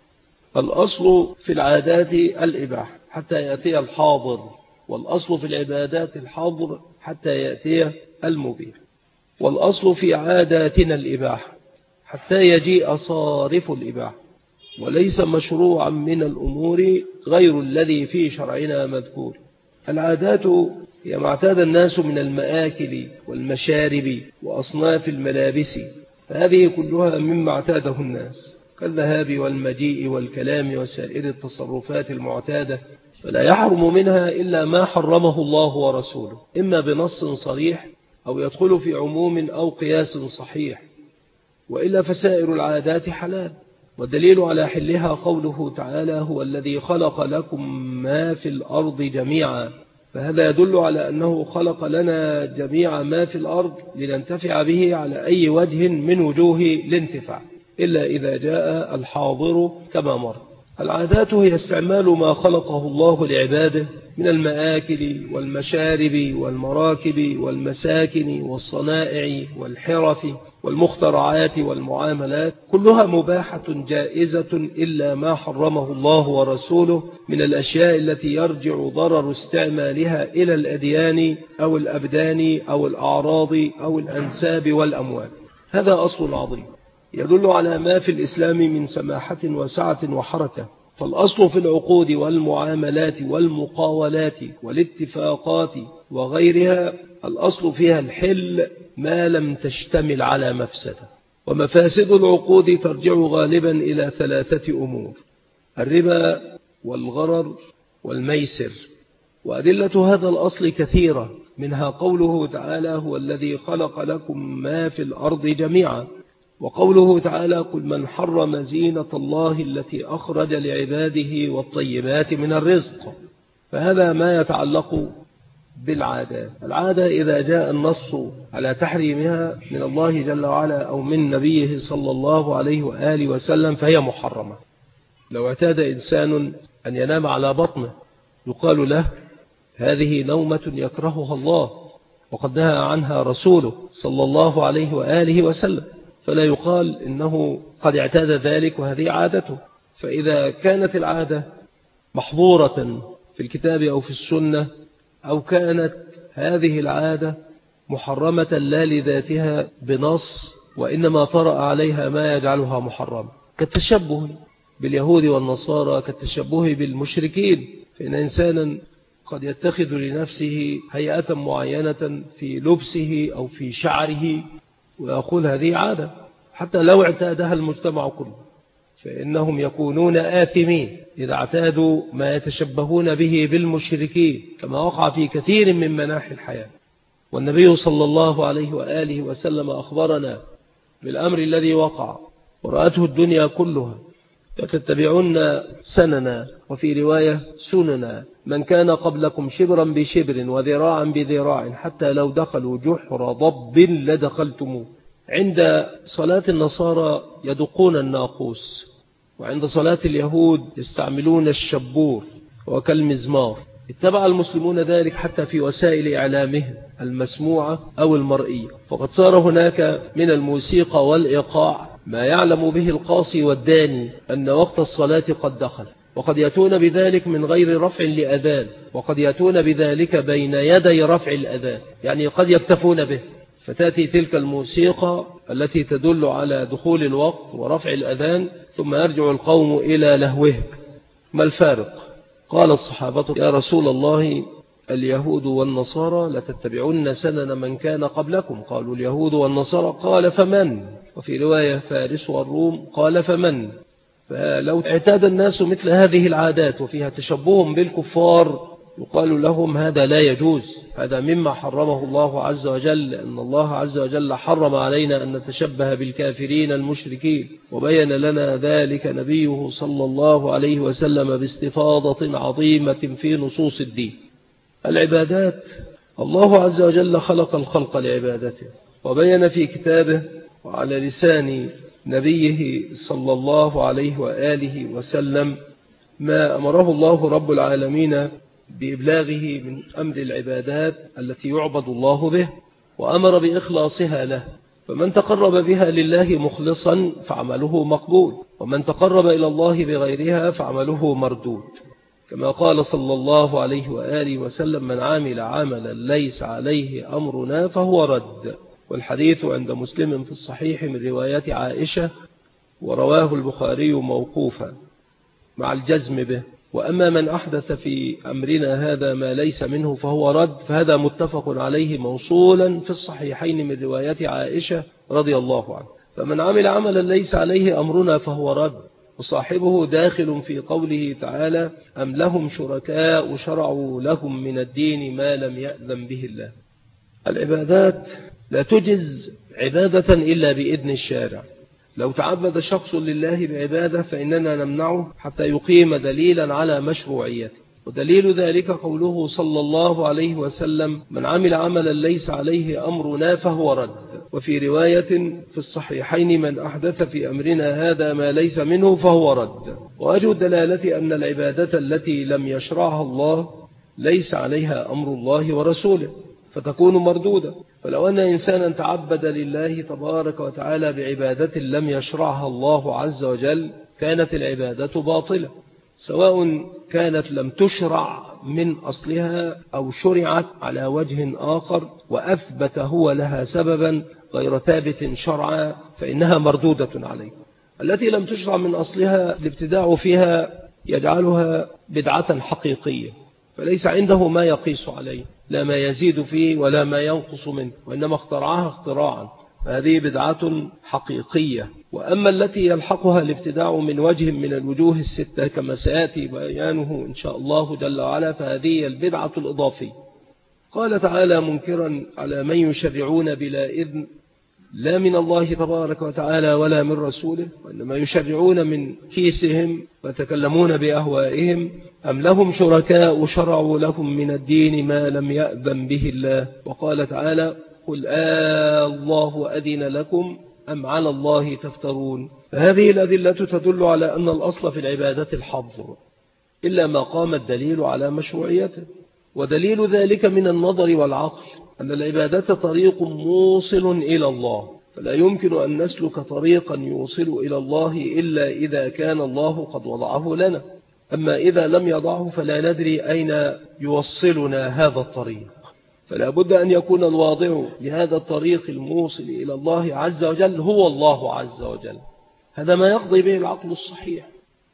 الأصل في العادات الإباحة حتى يأتي الحاضر، والأصل في العبادات الحاضر حتى يأتي المبيح، والأصل في عاداتنا الإباحة حتى يجيء صارف الإباحة، وليس مشروعا من الأمور غير الذي في شرعنا مذكور. العادات هي ما اعتاد الناس من المآكل والمشارب وأصناف الملابس، فهذه كلها مما اعتاده الناس، كالذهاب والمجيء والكلام وسائر التصرفات المعتادة، فلا يحرم منها إلا ما حرمه الله ورسوله، إما بنص صريح أو يدخل في عموم أو قياس صحيح، وإلا فسائر العادات حلال. والدليل على حلها قوله تعالى: هو الذي خلق لكم ما في الأرض جميعا. فهذا يدل على أنه خلق لنا جميع ما في الأرض لننتفع به على أي وجه من وجوه الانتفاع، إلا إذا جاء الحاضر كما مر. العادات هي استعمال ما خلقه الله لعباده من المآكل والمشارب والمراكب والمساكن والصنائع والحرف والمخترعات والمعاملات، كلها مباحة جائزة إلا ما حرمه الله ورسوله من الأشياء التي يرجع ضرر استعمالها إلى الأديان أو الأبدان أو الأعراض أو الأنساب والأموال. هذا أصل عظيم يدل على ما في الإسلام من سماحة وسعة وحركة. فالأصل في العقود والمعاملات والمقاولات والاتفاقات وغيرها، الأصل فيها الحل ما لم تشتمل على مفسدة. ومفاسد العقود ترجع غالبا إلى ثلاثة أمور: الربا والغرر والميسر. وأدلة هذا الأصل كثيرة، منها قوله تعالى: هو الذي خلق لكم ما في الأرض جميعا، وقوله تعالى: قل من حرم زينة الله التي أخرج لعباده والطيبات من الرزق. فهذا ما يتعلق بالعادات. العادة إذا جاء النص على تحريمها من الله جل وعلا أو من نبيه صلى الله عليه وآله وسلم فهي محرمة. لو اعتاد إنسان أن ينام على بطنه يقال له: هذه نومة يكرهها الله وقد نهى عنها رسوله صلى الله عليه وآله وسلم، فلا يقال إنه قد اعتاد ذلك وهذه عادته. فإذا كانت العادة محظورة في الكتاب أو في السنة، أو كانت هذه العادة محرمة لا لذاتها بنص، وإنما طرأ عليها ما يجعلها محرمة، كالتشبه باليهود والنصارى، كالتشبه بالمشركين. فإن إنسانا قد يتخذ لنفسه هيئة معينة في لبسه أو في شعره ويقول هذه عادة، حتى لو اعتادها المجتمع كله، فإنهم يكونون آثمين إذا اعتادوا ما يتشبهون به بالمشركين، كما وقع في كثير من مناحي الحياة. والنبي صلى الله عليه وآله وسلم أخبرنا بالأمر الذي وقع ورأته الدنيا كلها: فتتبعون سننا، وفي رواية سننا من كان قبلكم شبرا بشبر وذراعا بذراع، حتى لو دخلوا جحر ضب لدخلتموه. عند صلاة النصارى يدقون الناقوس، وعند صلاة اليهود يستعملون الشبور، وكالمزمار. اتبع المسلمون ذلك حتى في وسائل إعلامهم المسموعة أو المرئية، فقد صار هناك من الموسيقى والإيقاع ما يعلم به القاصي والداني أن وقت الصلاة قد دخل، وقد يأتون بذلك من غير رفع لأذان، وقد يأتون بذلك بين يدي رفع الأذان، يعني قد يكتفون به، فتأتي تلك الموسيقى التي تدل على دخول الوقت ورفع الأذان، ثم يرجع القوم إلى لهوهم. ما الفارق؟ قال الصحابة: يا رسول الله، اليهود والنصارى لتتبعون سنن من كان قبلكم. قالوا: اليهود والنصارى. قال: فمن؟ وفي رواية: فارس والروم. قال: فمن؟ فلو اعتاد الناس مثل هذه العادات وفيها تشبههم بالكفار يقال لهم هذا لا يجوز، هذا مما حرمه الله عز وجل، أن الله عز وجل حرم علينا أن نتشبه بالكافرين المشركين، وبين لنا ذلك نبيه صلى الله عليه وسلم باستفاضة عظيمة في نصوص الدين. العبادات، الله عز وجل خلق الخلق لعبادته، وبين في كتابه وعلى لسان نبيه صلى الله عليه وآله وسلم ما أمره الله رب العالمين بإبلاغه من أمر العبادات التي يعبد الله به، وأمر بإخلاصها له، فمن تقرب بها لله مخلصا فعمله مقبول، ومن تقرب إلى الله بغيرها فعمله مردود، كما قال صلى الله عليه وآله وسلم: من عامل عملا ليس عليه أمرنا فهو رد. والحديث عند مسلم في الصحيح من روايات عائشة، ورواه البخاري موقوفا مع الجزم به. وأما من أحدث في أمرنا هذا ما ليس منه فهو رد، فهذا متفق عليه موصولا في الصحيحين من روايات عائشة رضي الله عنه. فمن عمل عملا ليس عليه أمرنا فهو رد، وصاحبه داخل في قوله تعالى: أم لهم شركاء شرعوا لهم من الدين ما لم يأذن به الله. العبادات لا تجز عبادة إلا بإذن الشارع. لو تعبد شخص لله بعبادة فإننا نمنعه حتى يقيم دليلا على مشروعيته، ودليل ذلك قوله صلى الله عليه وسلم: من عمل عملا ليس عليه أمرنا فهو رد. وفي رواية في الصحيحين: من أحدث في أمرنا هذا ما ليس منه فهو رد. وأجه الدلالة أن العبادة التي لم يشرعها الله ليس عليها أمر الله ورسوله، فتكون مردودة. فلو أن إنسانا تعبد لله تبارك وتعالى بعبادة لم يشرعها الله عز وجل كانت العبادة باطلة، سواء كانت لم تشرع من أصلها أو شرعت على وجه آخر وأثبت هو لها سببا غير ثابت شرعا فإنها مردودة عليه. التي لم تشرع من أصلها الابتداع فيها يجعلها بدعة حقيقية، فليس عنده ما يقيس عليه، لا ما يزيد فيه ولا ما ينقص منه، وإنما اخترعها اختراعا، فهذه بدعة حقيقية. وأما التي يلحقها الابتداع من وجه من الوجوه الستة كما سيأتي بيانه إن شاء الله جل وعلا، فهذه البدعة الإضافية. قال تعالى منكرا على من يشرعون بلا إذن، لا من الله تبارك وتعالى ولا من رسوله، وإنما يشرعون من كيسهم ويتكلمون بأهوائهم. أم لهم شركاء شرعوا لهم من الدين ما لم يأذن به الله. وقال تعالى: قل آه الله أذن لكم أم على الله تفترون. فهذه الأدلة تدل على أن الأصل في العبادة الحظر، إلا ما قام الدليل على مشروعيته. ودليل ذلك من النظر والعقل أن العبادة طريق موصل إلى الله، فلا يمكن أن نسلك طريقا يوصل إلى الله إلا إذا كان الله قد وضعه لنا، أما إذا لم يضعه فلا ندري أين يوصلنا هذا الطريق. فلا بد أن يكون الواضع لهذا الطريق الموصل إلى الله عز وجل هو الله عز وجل، هذا ما يقضي به العقل الصحيح.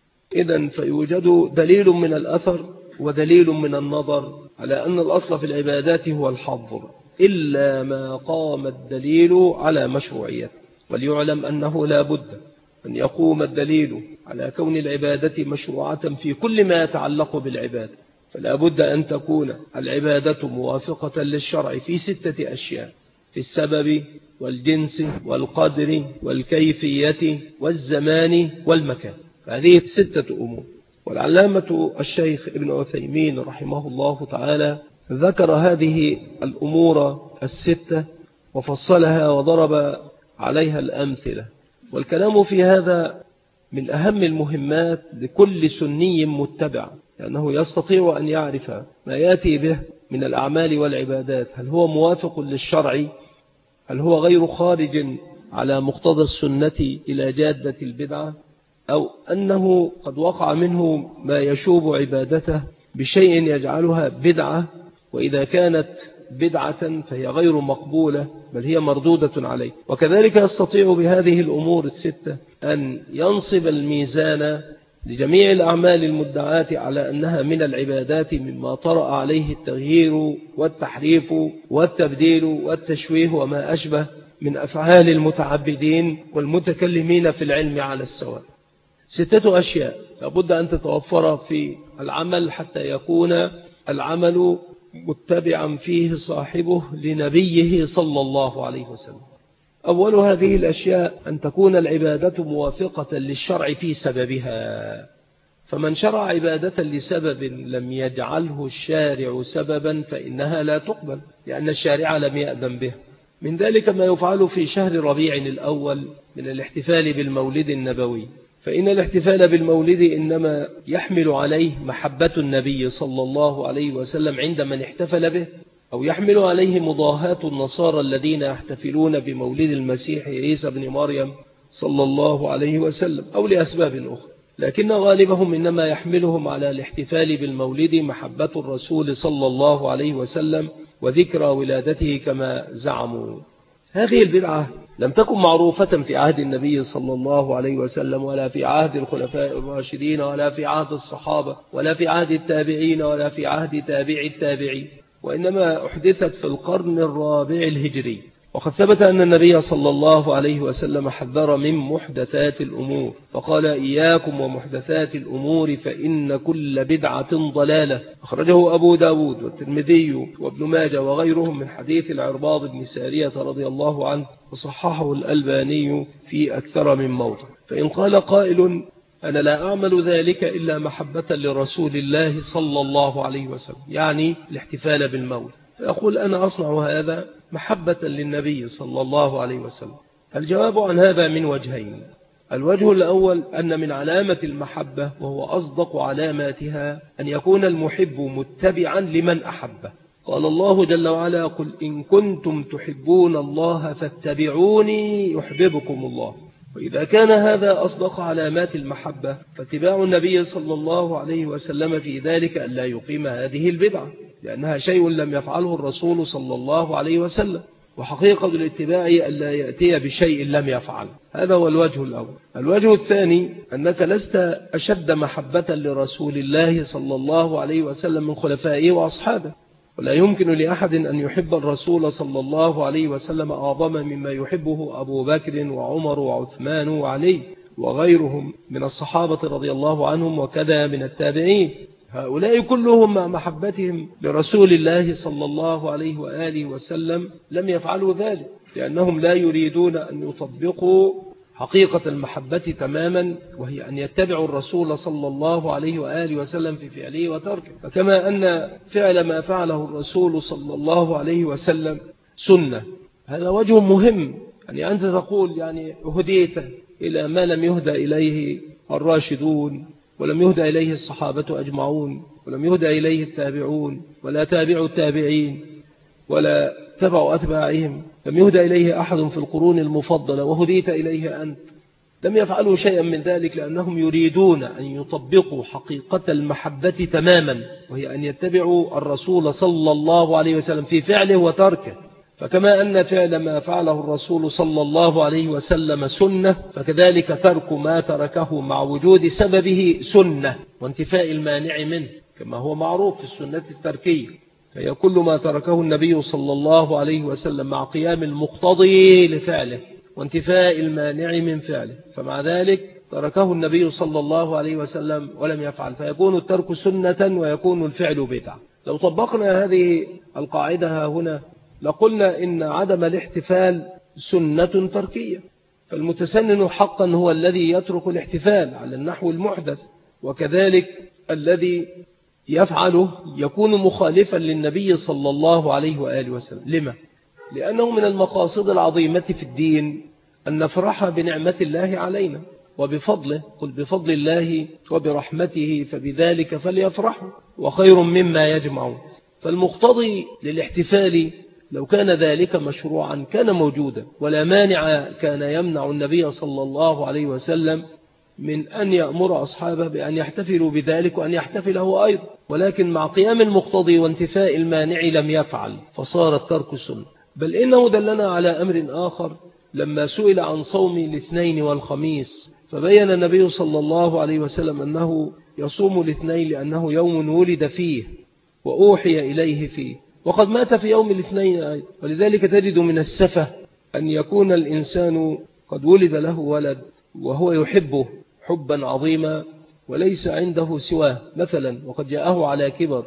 إذن فيوجد دليل من الأثر ودليل من النظر على أن الأصل في العبادات هو الحظر، إلا ما قام الدليل على مشروعيته. وليعلم أنه لا بد أن يقوم الدليل على كون العبادة مشروعة في كل ما يتعلق بالعبادة، فلا بد أن تكون العبادة موافقة للشرع في ستة أشياء: في السبب والجنس والقدر والكيفية والزمان والمكان. هذه ستة أمور. والعلامة الشيخ ابن عثيمين رحمه الله تعالى ذكر هذه الأمور الستة وفصلها وضرب عليها الأمثلة. والكلام في هذا من أهم المهمات لكل سني متبع، لأنه يستطيع أن يعرف ما يأتي به من الأعمال والعبادات هل هو موافق للشرع، هل هو غير خارج على مقتضى السنة إلى جادة البدعة، أو أنه قد وقع منه ما يشوب عبادته بشيء يجعلها بدعة، وإذا كانت بدعة فهي غير مقبولة بل هي مردودة عليه. وكذلك يستطيع بهذه الأمور الستة أن ينصب الميزان لجميع الأعمال المدعاة على أنها من العبادات مما طرأ عليه التغيير والتحريف والتبديل والتشويه وما أشبه من أفعال المتعبدين والمتكلمين في العلم على السواء. ستة أشياء لابد أن تتوفر في العمل حتى يكون العمل متبعا فيه صاحبه لنبيه صلى الله عليه وسلم. أول هذه الأشياء أن تكون العبادة موافقة للشرع في سببها، فمن شرع عبادة لسبب لم يجعله الشارع سببا فإنها لا تقبل لأن الشارع لم يأذن به. من ذلك ما يفعل في شهر ربيع الأول من الاحتفال بالمولد النبوي، فإن الاحتفال بالمولد إنما يحمل عليه محبة النبي صلى الله عليه وسلم عند من احتفل به، أو يحمل عليه مضاهاة النصارى الذين يحتفلون بمولد المسيح عيسى بن مريم صلى الله عليه وسلم، أو لأسباب أخرى، لكن غالبهم إنما يحملهم على الاحتفال بالمولد محبة الرسول صلى الله عليه وسلم وذكرى ولادته كما زعموا. هذه البدعة لم تكن معروفة في عهد النبي صلى الله عليه وسلم، ولا في عهد الخلفاء الراشدين، ولا في عهد الصحابة، ولا في عهد التابعين، ولا في عهد تابع التابعين، وإنما أحدثت في القرن الرابع الهجري. وقد ثبت أن النبي صلى الله عليه وسلم حذر من محدثات الأمور فقال: إياكم ومحدثات الأمور فإن كل بدعة ضلالة. أخرجه أبو داود والترمذي وابن ماجه وغيرهم من حديث العرباض بن سارية رضي الله عنه، وصححه الألباني في أكثر من موضع. فإن قال قائل: أنا لا أعمل ذلك إلا محبة لرسول الله صلى الله عليه وسلم، يعني الاحتفال بالمولد، فأقول أنا أصنع هذا محبة للنبي صلى الله عليه وسلم. الجواب عن هذا من وجهين. الوجه الأول أن من علامة المحبة وهو أصدق علاماتها أن يكون المحب متبعا لمن أحبه. قال الله جل وعلا: قل إن كنتم تحبون الله فاتبعوني يحببكم الله. وإذا كان هذا أصدق علامات المحبة فاتباع النبي صلى الله عليه وسلم في ذلك أن لا يقيم هذه البدعة، لأنها شيء لم يفعله الرسول صلى الله عليه وسلم، وحقيقة الاتباع أن لا يأتي بشيء لم يفعل. هذا هو الوجه الأول. الوجه الثاني أنك لست أشد محبة لرسول الله صلى الله عليه وسلم من خلفائه وأصحابه، ولا يمكن لأحد أن يحب الرسول صلى الله عليه وسلم أعظم مما يحبه أبو بكر وعمر وعثمان وعلي وغيرهم من الصحابة رضي الله عنهم، وكذا من التابعين. هؤلاء كلهم مع محبتهم لرسول الله صلى الله عليه وآله وسلم لم يفعلوا ذلك، لأنهم لا يريدون أن يطبقوا حقيقة المحبة تماما، وهي أن يتبعوا الرسول صلى الله عليه وآله وسلم في فعله وتركه. فكما أن فعل ما فعله الرسول صلى الله عليه وسلم سنة، هذا وجه مهم. يعني أنت تقول يعني أهديت إلى ما لم يهدى إليه الراشدون، ولم يهدى إليه الصحابة أجمعون، ولم يهدى إليه التابعون، ولا تابع التابعين، ولا تبع أتباعهم، لم يهدى إليه أحد في القرون المفضلة، وهديت إليه أنت. لم يفعلوا شيئا من ذلك لأنهم يريدون أن يطبقوا حقيقة المحبة تماما، وهي أن يتبعوا الرسول صلى الله عليه وسلم في فعله وتركه. فكما أن فعل ما فعله الرسول صلى الله عليه وسلم سنة، فكذلك ترك ما تركه مع وجود سببه سنة وانتفاء المانع منه، كما هو معروف في السنة التركية. فهي كل ما تركه النبي صلى الله عليه وسلم مع قيام المقتضي لفعله وانتفاء المانع من فعله، فمع ذلك تركه النبي صلى الله عليه وسلم ولم يفعل، فيكون الترك سنة ويكون الفعل بدعة. لو طبقنا هذه القاعدة هنا لقلنا إن عدم الاحتفال سنة تركية، فالمتسنن حقا هو الذي يترك الاحتفال على النحو المحدث، وكذلك الذي يفعله يكون مخالفا للنبي صلى الله عليه وآله وسلم. لما؟ لأنه من المقاصد العظيمة في الدين أن نفرح بنعمة الله علينا، وبفضله، قل بفضل الله وبرحمته فبذلك فليفرحوا وخير مما يجمعون. فالمقتضي للاحتفال لو كان ذلك مشروعا كان موجودا، ولا مانع كان يمنع النبي صلى الله عليه وسلم من أن يأمر أصحابه بأن يحتفلوا بذلك وأن يحتفل هو أيضا، ولكن مع قيام المقتضي وانتفاء المانع لم يفعل فصار الترك السنة. بل إنه دلنا على أمر آخر لما سئل عن صوم الاثنين والخميس، فبين النبي صلى الله عليه وسلم أنه يصوم الاثنين لأنه يوم ولد فيه وأوحي إليه فيه، وقد مات في يوم الاثنين أيضا. ولذلك تجد من السفة أن يكون الإنسان قد ولد له ولد وهو يحبه حبا عظيما وليس عنده سواه مثلا، وقد جاءه على كبر،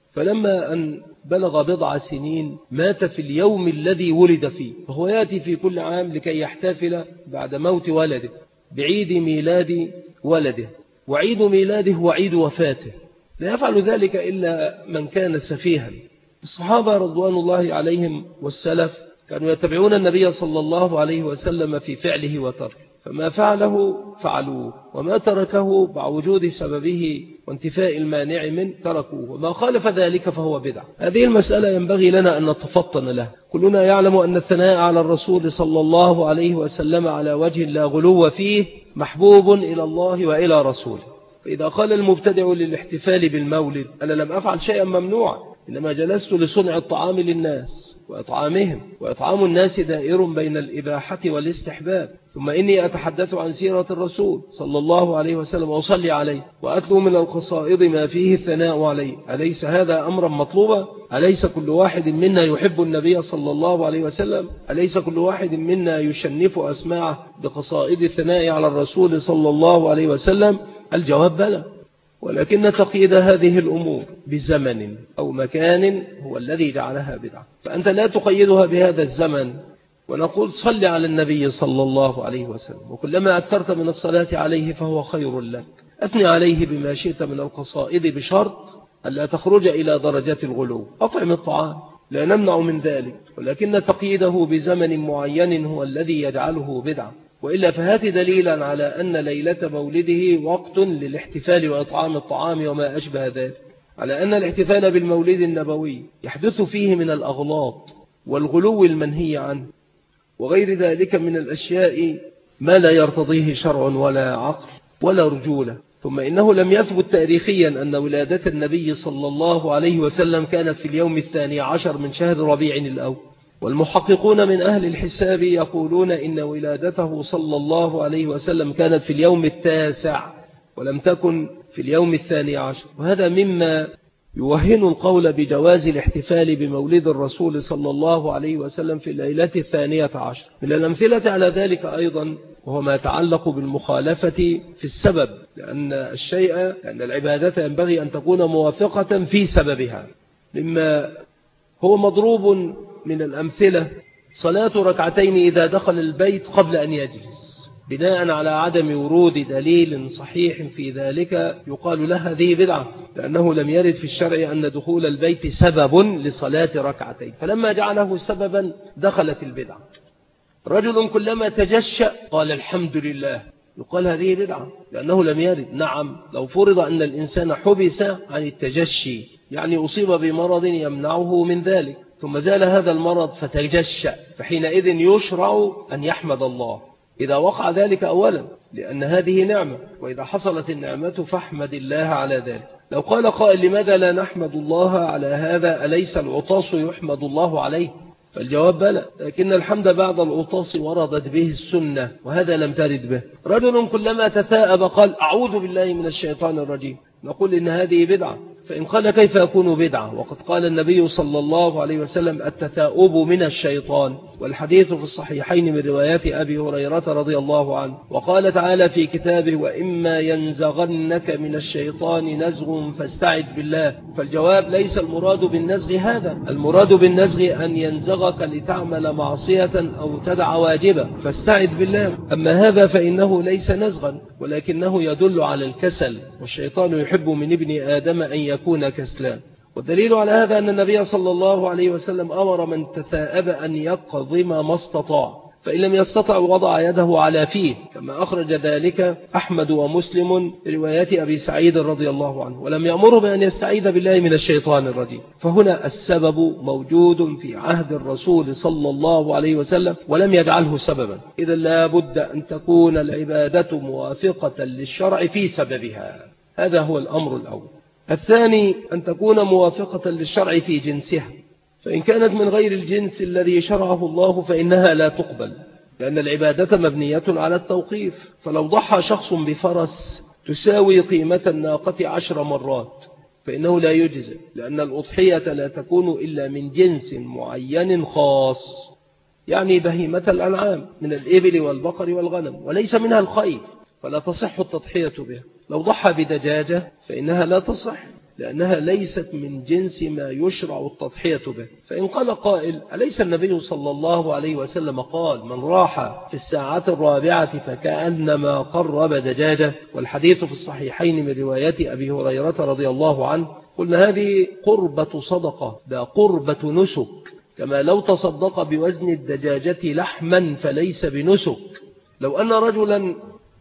فلما أن بلغ بضع سنين مات في اليوم الذي ولد فيه، فهو يأتي في كل عام لكي يحتفل بعد موت ولده بعيد ميلاد ولده، وعيد ميلاده هو عيد وفاته، لا يفعل ذلك إلا من كان سفيها. الصحابة رضوان الله عليهم والسلف كانوا يتبعون النبي صلى الله عليه وسلم في فعله وتركه، فما فعله فعلوه، وما تركه مع وجود سببه وانتفاء المانع منه تركوه، وما خالف ذلك فهو بدعة. هذه المسألة ينبغي لنا أن نتفطن لها. كلنا يعلم أن الثناء على الرسول صلى الله عليه وسلم على وجه لا غلو فيه محبوب إلى الله وإلى رسوله. فإذا قال المبتدع للاحتفال بالمولد أنا لم أفعل شيئا ممنوعا، إنما جلست لصنع الطعام للناس وإطعامهم، وإطعام الناس دائر بين الإباحة والاستحباب، ثم إني أتحدث عن سيرة الرسول صلى الله عليه وسلم وأصلي عليه وأتلو من القصائد ما فيه الثناء عليه. أليس هذا أمرا مطلوبا؟ أليس كل واحد منا يحب النبي صلى الله عليه وسلم؟ أليس كل واحد منا يشنف أسماعه بقصائد الثناء على الرسول صلى الله عليه وسلم؟ الجواب بلى، ولكن تقييد هذه الأمور بزمن أو مكان هو الذي جعلها بدعة. فأنت لا تقيدها بهذا الزمن ونقول صل على النبي صلى الله عليه وسلم، وكلما أكثرت من الصلاة عليه فهو خير لك. أثني عليه بما شئت من القصائد بشرط ألا تخرج إلى درجة الغلو. أطعم الطعام لا نمنع من ذلك، ولكن تقييده بزمن معين هو الذي يجعله بدعة. وإلا فهات دليلا على أن ليلة مولده وقت للاحتفال وإطعام الطعام وما أشبه ذلك، على أن الاحتفال بالمولد النبوي يحدث فيه من الأغلاط والغلو المنهي عنه وغير ذلك من الأشياء ما لا يرتضيه شرع ولا عقل ولا رجولة. ثم إنه لم يثبت تاريخيا أن ولادة النبي صلى الله عليه وسلم كانت في اليوم الثاني عشر من شهر ربيع الأول، والمحققون من أهل الحساب يقولون إن ولادته صلى الله عليه وسلم كانت في اليوم التاسع ولم تكن في اليوم الثاني عشر، وهذا مما يوهن القول بجواز الاحتفال بمولد الرسول صلى الله عليه وسلم في الليلة الثانية عشر. من الأمثلة على ذلك أيضا وهو ما يتعلق بالمخالفة في السبب، لأن الشيء لأن العبادة ينبغي أن تكون موافقة في سببها. مما هو مضروب من الأمثلة صلاة ركعتين إذا دخل البيت قبل أن يجلس، بناء على عدم ورود دليل صحيح في ذلك يقال لها هذه بدعة، لأنه لم يرد في الشرع أن دخول البيت سبب لصلاة ركعتين، فلما جعله سببا دخلت البدعة. رجل كلما تجشأ قال الحمد لله، يقال هذه بدعة لأنه لم يرد. نعم لو فرض أن الإنسان حبس عن التجشي، يعني أصيب بمرض يمنعه من ذلك، ثم زال هذا المرض فتجشأ، فحينئذ يشرع أن يحمد الله إذا وقع ذلك أولا، لأن هذه نعمة، وإذا حصلت النعمة فاحمد الله على ذلك. لو قال قائل لماذا لا نحمد الله على هذا؟ أليس العطاس يحمد الله عليه؟ فالجواب بلى، لكن الحمد بعد العطاس وردت به السنة وهذا لم ترد به. رجل كلما تثاءب قال أعوذ بالله من الشيطان الرجيم، نقول إن هذه بدعة. فإن قال كيف يكون بدعة وقد قال النبي صلى الله عليه وسلم التثاؤب من الشيطان، والحديث في الصحيحين من روايات أبي هريرة رضي الله عنه، وقال تعالى في كتابه وإما ينزغنك من الشيطان نزغ فاستعذ بالله. فالجواب ليس المراد بالنزغ هذا، المراد بالنزغ أن ينزغك لتعمل معصية أو تدع واجبة فاستعذ بالله. أما هذا فإنه ليس نزغا ولكنه يدل على الكسل، والشيطان يحب من ابن آدم أن يكون كسلان. والدليل على هذا أن النبي صلى الله عليه وسلم أمر من تثاءب أن يقضم ما استطاع، فإن لم يستطع وضع يده على فيه، كما أخرج ذلك أحمد ومسلم رواية أبي سعيد رضي الله عنه، ولم يأمره بأن يستعيذ بالله من الشيطان الرجيم. فهنا السبب موجود في عهد الرسول صلى الله عليه وسلم ولم يجعله سببا. إذا لا بد أن تكون العبادة موافقة للشرع في سببها، هذا هو الأمر الأول. الثاني أن تكون موافقة للشرع في جنسها، فإن كانت من غير الجنس الذي شرعه الله فإنها لا تقبل، لأن العبادة مبنية على التوقيف. فلو ضحى شخص بفرس تساوي قيمة الناقة عشر مرات فإنه لا يجزئ، لأن الأضحية لا تكون إلا من جنس معين خاص، يعني بهيمة الأنعام من الإبل والبقر والغنم، وليس منها الخيل، فلا تصح التضحية بها. لو ضحى بدجاجة فإنها لا تصح، لأنها ليست من جنس ما يشرع التضحية به. فإن قال قائل: أليس النبي صلى الله عليه وسلم قال: من راح في الساعة الرابعة فكأنما قرب دجاجة، والحديث في الصحيحين من رواية أبي هريرة رضي الله عنه؟ قلنا هذه قربة صدقة، ده قربة نسك، كما لو تصدق بوزن الدجاجة لحما فليس بنسك. لو أن رجلا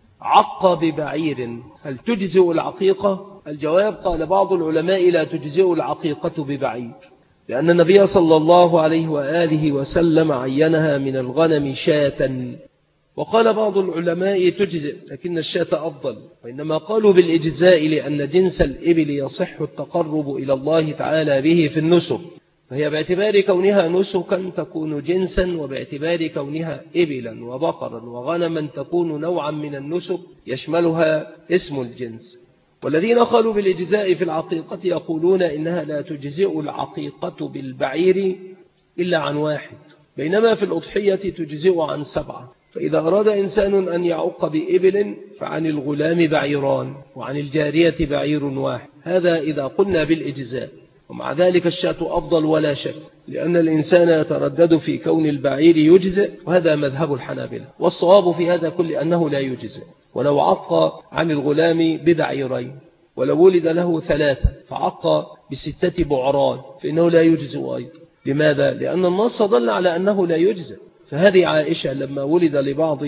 عق ببعير هل تجزئ العقيقة؟ الجواب: قال بعض العلماء: لا تجزئ العقيقة ببعير، لأن النبي صلى الله عليه وآله وسلم عينها من الغنم شاة. وقال بعض العلماء: تجزئ، لكن الشاة أفضل، وإنما قالوا بالإجزاء لأن جنس الإبل يصح التقرب إلى الله تعالى به في النسك، فهي باعتبار كونها نسكا تكون جنسا، وباعتبار كونها إبلا وبقرا وغنما تكون نوعا من النسك يشملها اسم الجنس. والذين قالوا بالإجزاء في العقيقة يقولون إنها لا تجزئ العقيقة بالبعير إلا عن واحد، بينما في الأضحية تجزئ عن سبعة. فإذا أراد إنسان أن يعق بإبل فعن الغلام بعيران، وعن الجارية بعير واحد، هذا إذا قلنا بالإجزاء. ومع ذلك الشاة أفضل ولا شك، لأن الإنسان يتردد في كون البعير يجزئ، وهذا مذهب الحنابلة، والصواب في هذا كل أنه لا يجزئ. ولو عق عن الغلام ببعيرين ولو ولد له ثلاثة فعق بستة بعران فإنه لا يجزئ أيضا. لماذا؟ لأن النص دل على أنه لا يجزئ. فهذه عائشة لما ولد لبعض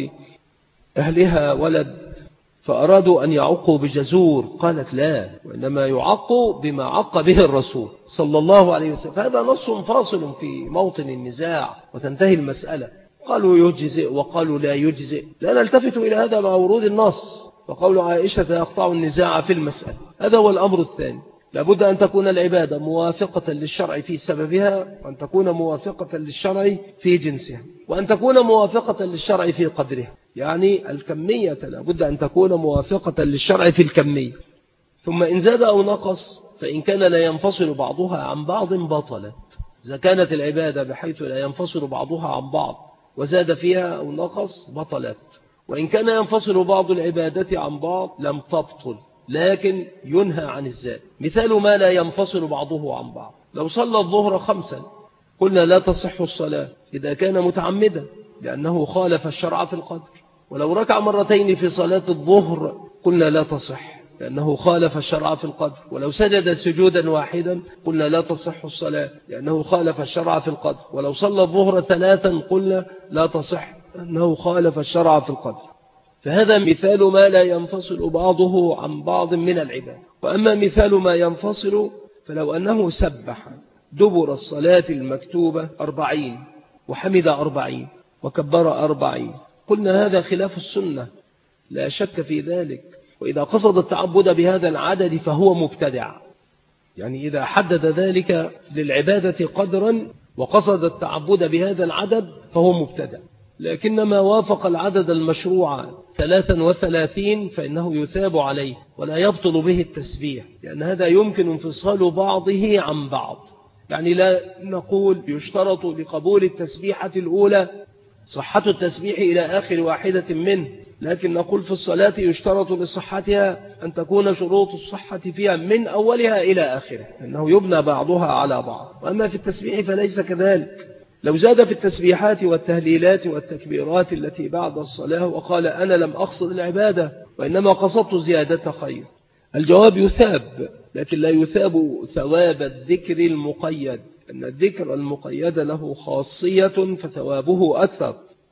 أهلها ولد فأرادوا أن يعقوا بجزور قالت لا، وإنما يعقوا بما عق به الرسول صلى الله عليه وسلم. فهذا نص فاصل في موطن النزاع وتنتهي المسألة. قالوا يجزئ وقالوا لا يجزئ، لا نلتفت إلى هذا مع ورود النص، فقول عائشة يقطع النزاع في المسألة. هذا هو الأمر الثاني، لابد أن تكون العبادة موافقة للشرع في سببها، وأن تكون موافقة للشرع في جنسها، وأن تكون موافقة للشرع في قدرها، يعني الكمية لابد أن تكون موافقة للشرع في الكمية. ثم إن زاد أو نقص فإن كان لا ينفصل بعضها عن بعض بطلت. إذا كانت العبادة بحيث لا ينفصل بعضها عن بعض وزاد فيها أو نقص بطلت، وإن كان ينفصل بعض العبادة عن بعض لم تبطل، لكن ينهى عن الزاد. مثال ما لا ينفصل بعضه عن بعض: لو صلى الظهر خمسا قلنا لا تصح الصلاة إذا كان متعمدا لأنه خالف الشرع في القدر. ولو ركع مرتين في صلاة الظهر قلنا لا تصح لأنه خالف الشرع في القدر. ولو سجد سجودا واحدا قلنا لا تصح الصلاة لأنه خالف الشرع في القدر. ولو صلى الظهر ثلاثا قلنا لا تصح لأنه خالف الشرع في القدر. فهذا مثال ما لا ينفصل بعضه عن بعض من العباد. وأما مثال ما ينفصل فلو أنه سبح دبر الصلاة المكتوبة أربعين وحمد أربعين وكبر أربعين، قلنا هذا خلاف السنة لا شك في ذلك. وإذا قصد التعبد بهذا العدد فهو مبتدع، يعني إذا حدد ذلك للعبادة قدرا وقصد التعبد بهذا العدد فهو مبتدع. لكن ما وافق العدد المشروع ثلاثا وثلاثين فإنه يثاب عليه ولا يبطل به التسبيح، لأن هذا يمكن انفصال بعضه عن بعض. يعني لا نقول يشترط لقبول التسبيحة الأولى صحة التسبيح إلى آخر واحدة منه، لكن نقول في الصلاة يشترط لصحتها أن تكون شروط الصحة فيها من أولها إلى آخرها، أنه يبنى بعضها على بعض. وأما في التسبيح فليس كذلك. لو زاد في التسبيحات والتهليلات والتكبيرات التي بعد الصلاة وقال أنا لم أقصد العبادة وإنما قصدت زيادة خير، الجواب يثاب، لكن لا يثاب ثواب الذكر المقيد، أن الذكر المقيد له خاصية فثوابه أكثر،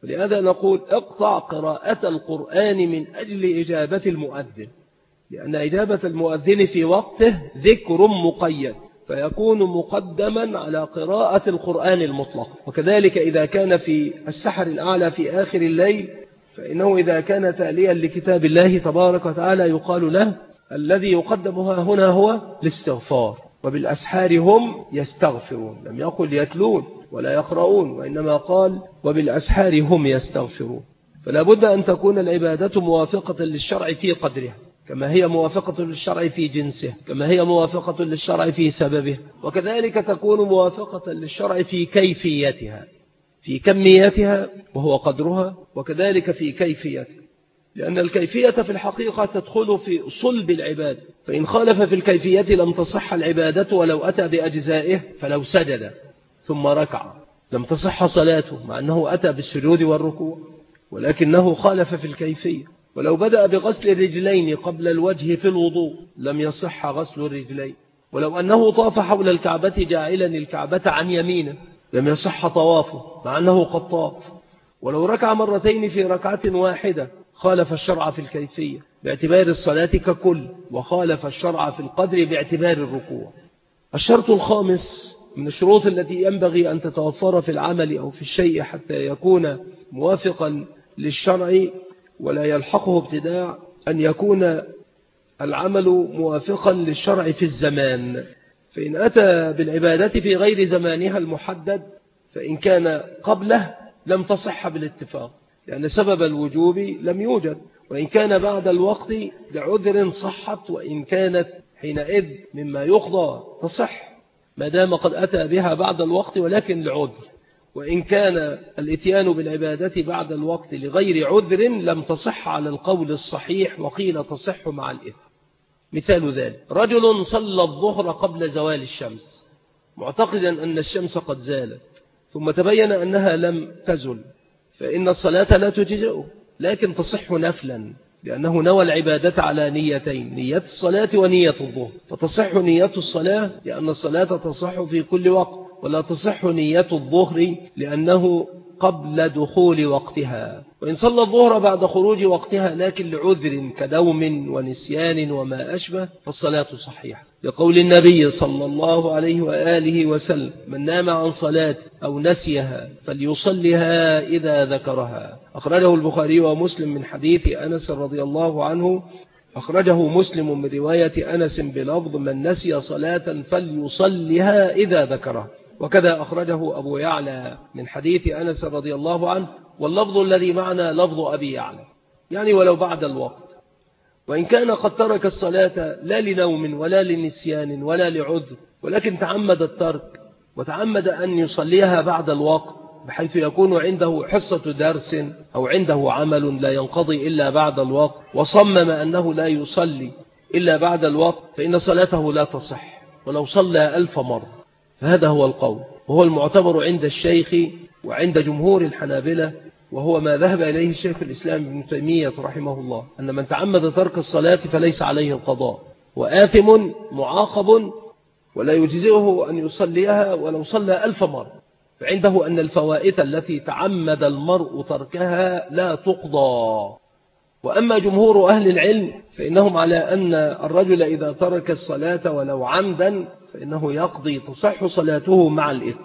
ولهذا نقول اقطع قراءة القرآن من أجل إجابة المؤذن، لأن إجابة المؤذن في وقته ذكر مقيد فيكون مقدما على قراءة القرآن المطلق. وكذلك إذا كان في السحر الأعلى في آخر الليل فإنه إذا كان تاليا لكتاب الله تبارك وتعالى يقال له الذي يقدمها هنا هو الاستغفار، وبالأسحار هم يستغفرون، لم يقل يتلون ولا يقرؤون، وإنما قال وبالأسحار هم يستغفرون. فلا بد أن تكون العبادة موافقة للشرع في قدرها، كما هي موافقة للشرع في جنسه، كما هي موافقة للشرع في سببه، وكذلك تكون موافقة للشرع في كيفيتها، في كميتها وهو قدرها، وكذلك في كيفيتها، لأن الكيفية في الحقيقة تدخل في صلب العبادة، فإن خالف في الكيفية لم تصح العبادة ولو أتى بأجزائه، فلو سجد ثم ركع لم تصح صلاته مع أنه أتى بالسجود والركوع، ولكنه خالف في الكيفية. ولو بدأ بغسل الرجلين قبل الوجه في الوضوء لم يصح غسل الرجلين، ولو أنه طاف حول الكعبة جاعلا الكعبة عن يمينه لم يصح طوافه مع أنه قد طاف. ولو ركع مرتين في ركعة واحدة خالف الشرع في الكيفية باعتبار الصلاة ككل، وخالف الشرع في القدر باعتبار الركوع. الشرط الخامس من الشروط التي ينبغي أن تتوفر في العمل أو في الشيء حتى يكون موافقا للشرع ولا يلحقه ابتداع أن يكون العمل موافقا للشرع في الزمان، فإن أتى بالعبادة في غير زمانها المحدد فإن كان قبله لم تصح بالاتفاق لأن سبب الوجوب لم يوجد، وإن كان بعد الوقت لعذر صحت، وإن كانت حينئذ مما يقضى تصح ما دام قد أتى بها بعد الوقت ولكن لعذر، وإن كان الاتيان بالعبادة بعد الوقت لغير عذر لم تصح على القول الصحيح، وقيل تصح مع الإثم. مثال ذلك رجل صلى الظهر قبل زوال الشمس معتقدا أن الشمس قد زالت، ثم تبين أنها لم تزل، فإن الصلاة لا تجزئه لكن تصح نفلا، لأنه نوى العبادة على نيتين، نية الصلاة ونية الظهر، فتصح نية الصلاة لأن الصلاة تصح في كل وقت، ولا تصح نية الظهر لأنه قبل دخول وقتها. وإن صلى الظهر بعد خروج وقتها لكن لعذر كدوم ونسيان وما أشبه فالصلاة صحيحة، لقول النبي صلى الله عليه وآله وسلم من نام عن صلاة أو نسيها فليصلها إذا ذكرها. أخرجه البخاري ومسلم من حديث أنس رضي الله عنه، أخرجه مسلم من رواية أنس بلفظ من نسي صلاة فليصلها إذا ذكرها، وكذا أخرجه أبو يعلى من حديث أنس رضي الله عنه، واللفظ الذي معنا لفظ أبي يعلى، يعني ولو بعد الوقت. وإن كان قد ترك الصلاة لا لنوم ولا لنسيان ولا لعذر، ولكن تعمد الترك وتعمد أن يصليها بعد الوقت بحيث يكون عنده حصة درس أو عنده عمل لا ينقضي إلا بعد الوقت، وصمم أنه لا يصلي إلا بعد الوقت، فإن صلاته لا تصح ولو صلى ألف مرة. فهذا هو القول، وهو المعتبر عند الشيخ وعند جمهور الحنابلة، وهو ما ذهب إليه الشيخ الإسلام ابن تيمية رحمه الله، أن من تعمد ترك الصلاة فليس عليه القضاء، وآثم معاقب ولا يجزئه أن يصليها ولو صلى ألف مرة. فعنده أن الفوائت التي تعمد المرء تركها لا تقضى. وأما جمهور أهل العلم فإنهم على أن الرجل إذا ترك الصلاة ولو عمدا فإنه يقضي تصح صلاته مع الإثم.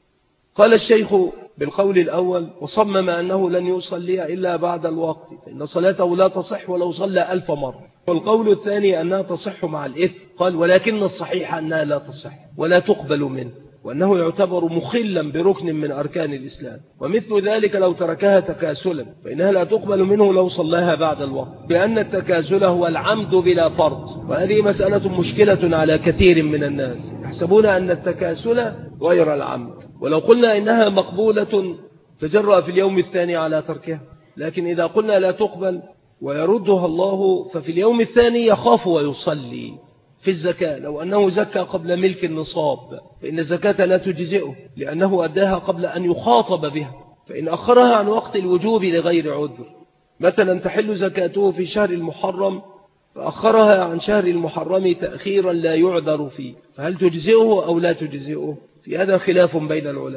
قال الشيخ بالقول الأول وصمم أنه لن يصلي إلا بعد الوقت فإن صلاته لا تصح ولو صلى ألف مرة. والقول الثاني أنها تصح مع الإثم، قال ولكن الصحيح أنها لا تصح ولا تقبل منه، وأنه يعتبر مخلا بركن من أركان الإسلام، ومثل ذلك لو تركها تكاسلا فإنها لا تقبل منه لو صلاها بعد الوقت، لأن التكاسل هو العمد بلا فرض، وهذه مسألة مشكلة على كثير من الناس يحسبون أن التكاسل غير العمد. ولو قلنا إنها مقبولة تجرأ في اليوم الثاني على تركها، لكن إذا قلنا لا تقبل ويردها الله ففي اليوم الثاني يخاف ويصلي. في الزكاة لو أنه زكى قبل ملك النصاب فإن الزكاة لا تجزئه لأنه أداها قبل أن يخاطب بها، فإن أخرها عن وقت الوجوب لغير عذر، مثلا تحل زكاته في شهر المحرم فأخرها عن شهر المحرم تأخيرا لا يعذر فيه، فهل تجزئه أو لا تجزئه؟ في هذا خلاف بين العلماء.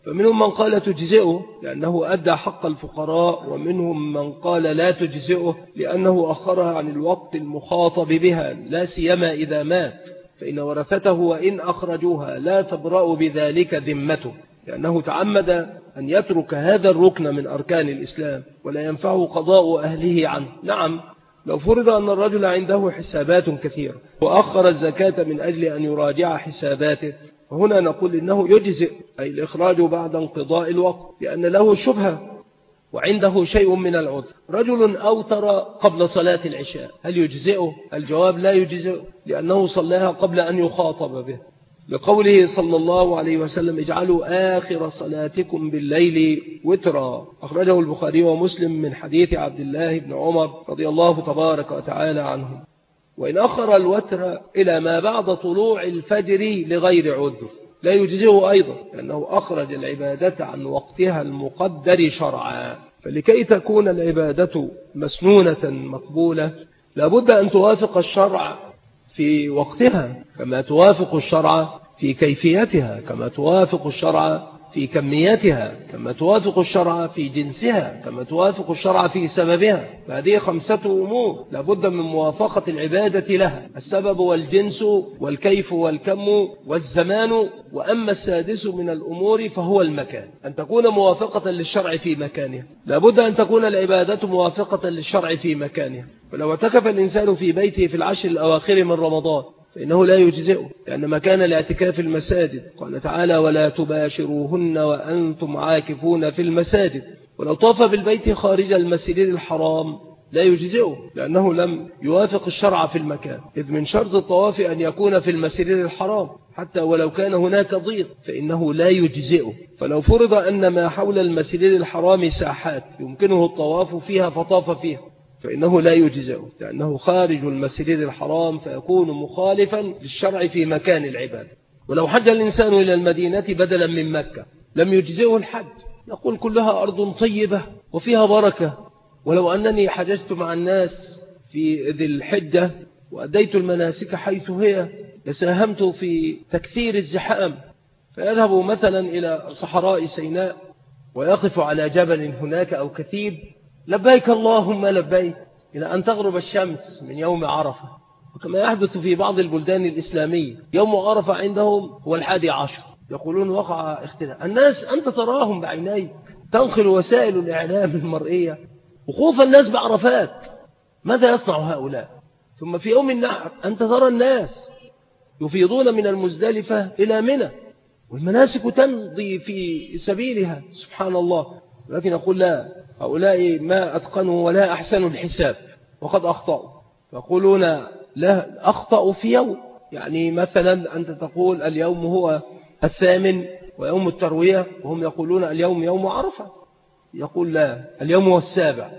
فمنهم من قال تجزئه لأنه أدى حق الفقراء، ومنهم من قال لا تجزئه لأنه أخرها عن الوقت المخاطب بها، لا سيما إذا مات، فإن ورثته وإن أخرجوها لا تبرأ بذلك ذمته، لأنه تعمد أن يترك هذا الركن من أركان الإسلام ولا ينفعه قضاء أهله عنه. نعم، لو فرض أن الرجل عنده حسابات كثيرة وأخر الزكاة من أجل أن يراجع حساباته، وهنا نقول إنه يجزئ، أي الإخراج بعد انقضاء الوقت، لأن له شبهة وعنده شيء من العذر. رجل أوتر قبل صلاة العشاء، هل يجزئه؟ الجواب لا يجزئه، لأنه صلاها قبل أن يخاطب به، لقوله صلى الله عليه وسلم اجعلوا آخر صلاتكم بالليل وترا، أخرجه البخاري ومسلم من حديث عبد الله بن عمر رضي الله تبارك وتعالى عنه. وإن أخر الوتر إلى ما بعد طلوع الفجر لغير عذر لا يجزئه أيضا، لأنه أخرج العبادة عن وقتها المقدر شرعا. فلكي تكون العبادة مسنونة مقبولة لابد أن توافق الشرع في وقتها، كما توافق الشرع في كيفيتها، كما توافق الشرع في كميتها، كما توافق الشرع في جنسها، كما توافق الشرع في سببها. فهذه خمسة أمور لابد من موافقة العبادة لها: السبب والجنس والكيف والكم والزمان. وأما السادس من الأمور فهو المكان، أن تكون موافقة للشرع في مكانها. لابد أن تكون العبادة موافقة للشرع في مكانها. فلو اعتكف الإنسان في بيته في العشر الأواخر من رمضان فإنه لا يجزئه، لأن مكان الاعتكاف المساجد، قال تعالى ولا تباشروهن وأنتم عاكفون في المساجد. ولو طاف بالبيت خارج المسجد الحرام لا يجزئه، لأنه لم يوافق الشرع في المكان، إذ من شرط الطواف أن يكون في المسجد الحرام، حتى ولو كان هناك ضيق فإنه لا يجزئه. فلو فرض أن ما حول المسجد الحرام ساحات يمكنه الطواف فيها فطاف فيها فإنه لا يجزئه، لأنه خارج المسجد الحرام فيكون مخالفا للشرع في مكان العبادة. ولو حج الإنسان إلى المدينة بدلا من مكة لم يجزئه الحج، يقول كلها أرض طيبة وفيها بركة، ولو أنني حججت مع الناس في ذي الحجة وأديت المناسك حيث هي لساهمت في تكثير الزحام. فيذهب مثلا إلى صحراء سيناء ويقف على جبل هناك أو كثيب لبيك اللهم لبيك إلى أن تغرب الشمس من يوم عرفة. وكما يحدث في بعض البلدان الإسلامية يوم عرفة عندهم هو الحادي عشر، يقولون وقع اختلاف. الناس أنت تراهم بعينيك، تنقل وسائل الإعلام المرئية وقوف الناس بعرفات، ماذا يصنع هؤلاء؟ ثم في يوم النحر أنت ترى الناس يفيضون من المزدلفة إلى منى والمناسك تمضي في سبيلها، سبحان الله. لكن أقول لا، هؤلاء ما أتقنوا ولا أحسنوا الحساب وقد أخطأوا. يقولون لا، أخطأوا في يوم، يعني مثلا أنت تقول اليوم هو الثامن ويوم التروية، وهم يقولون اليوم يوم عرفة. يقول لا، اليوم هو السابع.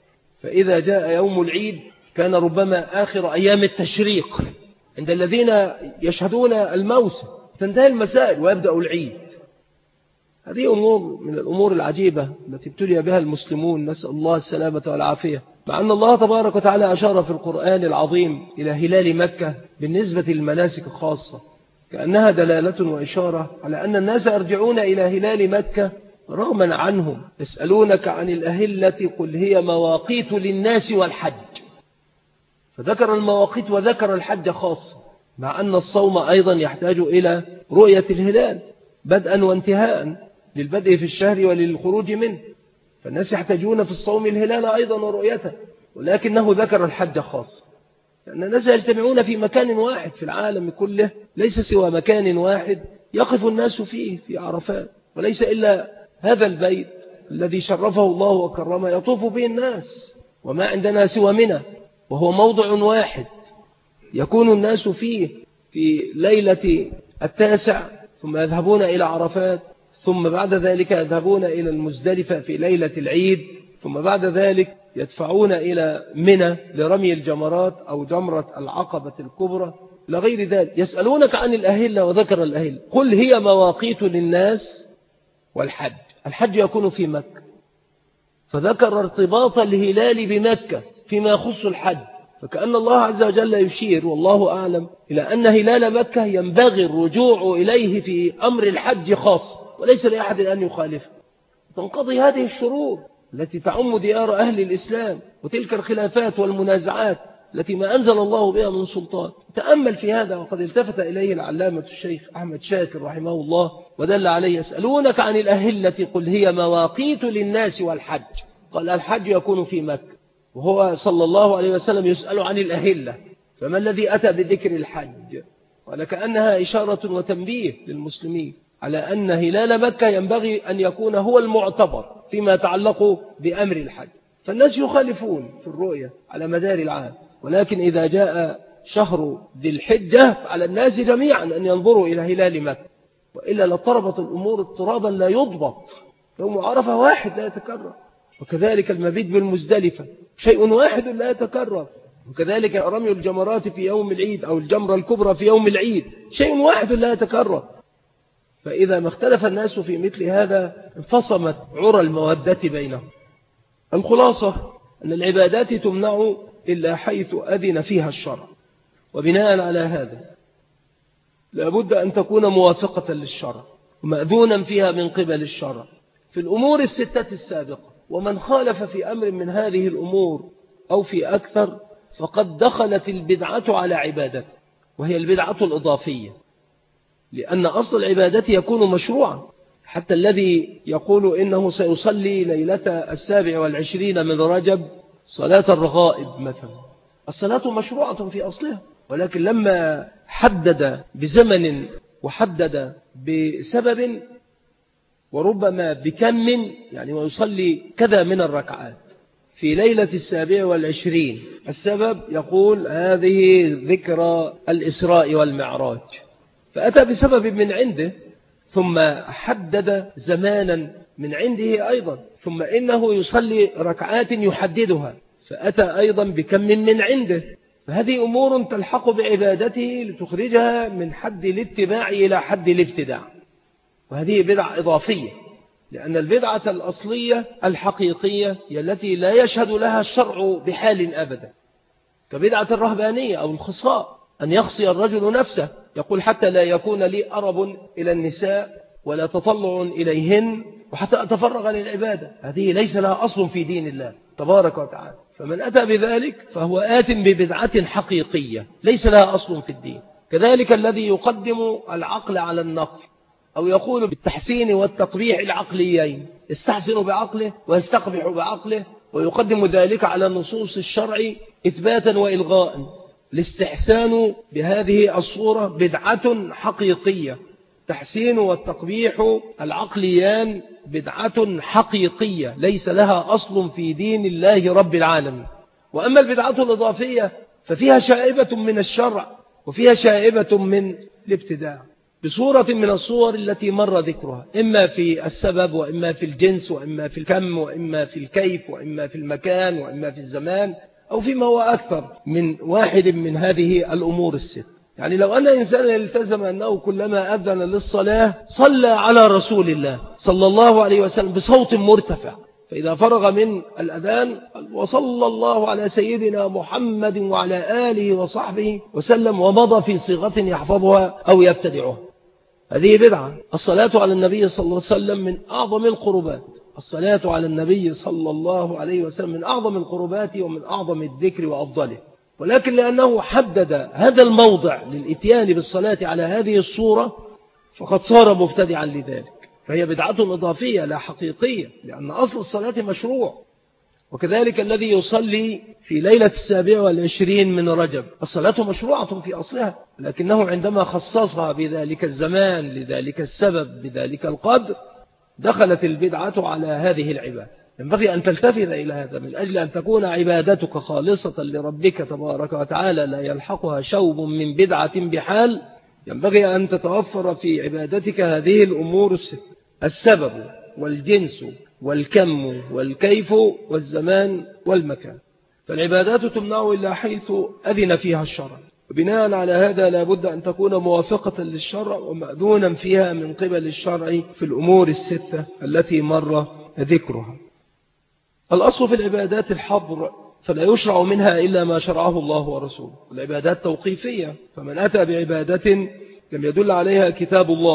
فإذا جاء يوم العيد كان ربما آخر أيام التشريق عند الذين يشهدون الموسم، تنتهي المسائل ويبدأ العيد. هذه أمور من الأمور العجيبة التي ابتلي بها المسلمون، نسأل الله السلامة والعافية. مع أن الله تبارك وتعالى أشار في القرآن العظيم إلى هلال مكة بالنسبة للمناسك خاصة، كأنها دلالة وإشارة على أن الناس يرجعون إلى هلال مكة رغما عنهم. يسألونك عن الأهلة قل هي مواقيت للناس والحج، فذكر المواقيت وذكر الحج خاصة، مع أن الصوم أيضا يحتاج إلى رؤية الهلال بدءا وانتهاء، للبدء في الشهر وللخروج منه. فالناس يحتاجون في الصوم الهلال أيضا ورؤيته، ولكنه ذكر الحج خاصة، لأن الناس يجتمعون في مكان واحد في العالم كله، ليس سوى مكان واحد يقف الناس فيه في عرفات، وليس إلا هذا البيت الذي شرفه الله وكرمه يطوف به الناس. وما عندنا سوى منى، وهو موضع واحد يكون الناس فيه في ليلة التاسع، ثم يذهبون إلى عرفات، ثم بعد ذلك يذهبون إلى المزدلفة في ليلة العيد، ثم بعد ذلك يدفعون إلى منى لرمي الجمرات أو جمرة العقبة الكبرى لغير ذلك. يسألونك عن الأهلة وذكر الأهلة قل هي مواقيت للناس والحج. الحج يكون في مكة، فذكر ارتباط الهلال بمكة فيما يخص الحج، فكأن الله عز وجل يشير والله أعلم إلى أن هلال مكة ينبغي الرجوع إليه في أمر الحج خاص، وليس لأحد أن يخالفه، تنقضي هذه الشرور التي تعم ديار أهل الإسلام وتلك الخلافات والمنازعات التي ما أنزل الله بها من سلطان. تأمل في هذا، وقد التفت إليه العلامة الشيخ أحمد شاكر رحمه الله ودل عليه: يسألونك عن الأهلة قل هي مواقيت للناس والحج. قال الحج يكون في مكة، وهو صلى الله عليه وسلم يسأل عن الأهلة، فما الذي أتى بذكر الحج؟ ولكأنها إشارة وتنبيه للمسلمين على أن هلال مكة ينبغي أن يكون هو المعتبر فيما يتعلق بأمر الحج. فالناس يخالفون في الرؤية على مدار العام، ولكن إذا جاء شهر ذي الحجة على الناس جميعا أن ينظروا إلى هلال مكة، وإلا لطربت الأمور اضطرابا لا يضبط. يوم عرفة واحد لا يتكرر، وكذلك المبيت بالمزدلفة شيء واحد لا يتكرر، وكذلك رمي الجمرات في يوم العيد أو الجمرة الكبرى في يوم العيد شيء واحد لا يتكرر. فإذا ما اختلف الناس في مثل هذا انفصمت عرى المودة بينهم. الخلاصة أن العبادات تمنع إلا حيث أذن فيها الشرع، وبناء على هذا لابد أن تكون موافقة للشرع ومأذونا فيها من قبل الشرع في الأمور الستة السابقة. ومن خالف في أمر من هذه الأمور أو في أكثر فقد دخلت البدعة على عبادته، وهي البدعة الإضافية، لأن أصل العبادة يكون مشروعا. حتى الذي يقول إنه سيصلي ليلة السابع والعشرين من رجب صلاة الرغائب مثلا، الصلاة مشروعة في أصلها، ولكن لما حدد بزمن وحدد بسبب وربما بكم، يعني ويصلي كذا من الركعات في ليلة السابع والعشرين، السبب يقول هذه ذكرى الإسراء والمعراج، فأتى بسبب من عنده ثم حدد زمانا من عنده أيضا، ثم إنه يصلي ركعات يحددها فأتى أيضا بكم من عنده. فهذه أمور تلحق بعبادته لتخرجها من حد الاتباع إلى حد الابتداع، وهذه بدعة إضافية، لأن البدعة الأصلية الحقيقية هي التي لا يشهد لها الشرع بحال أبدا، كبدعة الرهبانية أو الخصاء، أن يخصي الرجل نفسه يقول حتى لا يكون لي أرب إلى النساء ولا تطلع إليهن وحتى أتفرغ للعبادة. هذه ليس لها أصل في دين الله تبارك وتعالى، فمن أتى بذلك فهو آت ببدعة حقيقية ليس لها أصل في الدين. كذلك الذي يقدم العقل على النقل أو يقول بالتحسين والتقبيح العقليين، يستحسن بعقله ويستقبح بعقله ويقدم ذلك على نصوص الشرع إثباتا وإلغاء. الاستحسان بهذه الصورة بدعة حقيقية، تحسين والتقبيح العقليان بدعة حقيقية ليس لها أصل في دين الله رب العالمين. وأما البدعة الإضافية ففيها شائبة من الشرع وفيها شائبة من الابتداع بصورة من الصور التي مر ذكرها، إما في السبب وإما في الجنس وإما في الكم وإما في الكيف وإما في المكان وإما في الزمان، أو فيما هو أكثر من واحد من هذه الأمور الست. يعني لو أن إنسان يلتزم أنه كلما أذن للصلاة صلى على رسول الله صلى الله عليه وسلم بصوت مرتفع، فإذا فرغ من الأذان وصلى الله على سيدنا محمد وعلى آله وصحبه وسلم ومضى في صيغة يحفظها أو يبتدعها، هذه بدعة. الصلاة على النبي صلى الله عليه وسلم من أعظم القربات، الصلاة على النبي صلى الله عليه وسلم من أعظم القربات ومن أعظم الذكر وأفضله، ولكن لأنه حدد هذا الموضع للإتيان بالصلاة على هذه الصورة فقد صار مبتدعا لذلك، فهي بدعة إضافية لا حقيقية، لأن أصل الصلاة مشروع. وكذلك الذي يصلي في ليلة السابع والعشرين من رجب، الصلاة مشروعة في أصلها، لكنه عندما خصصها بذلك الزمان لذلك السبب بذلك القدر دخلت البدعة على هذه العبادة. ينبغي أن تلتفت إلى هذا من أجل أن تكون عبادتك خالصة لربك تبارك وتعالى لا يلحقها شوب من بدعة بحال. ينبغي أن تتوفر في عبادتك هذه الأمور الست: السبب والجنس والكم والكيف والزمان والمكان. فالعبادات تمنع إلا حيث أذن فيها الشرع، وبناء على هذا لا بد أن تكون موافقة للشرع ومأذونا فيها من قبل الشرع في الأمور الستة التي مر ذكرها. الأصل في العبادات الحظر، فلا يشرع منها إلا ما شرعه الله ورسوله. العبادات توقيفية، فمن أتى بعبادة لم يدل عليها كتاب الله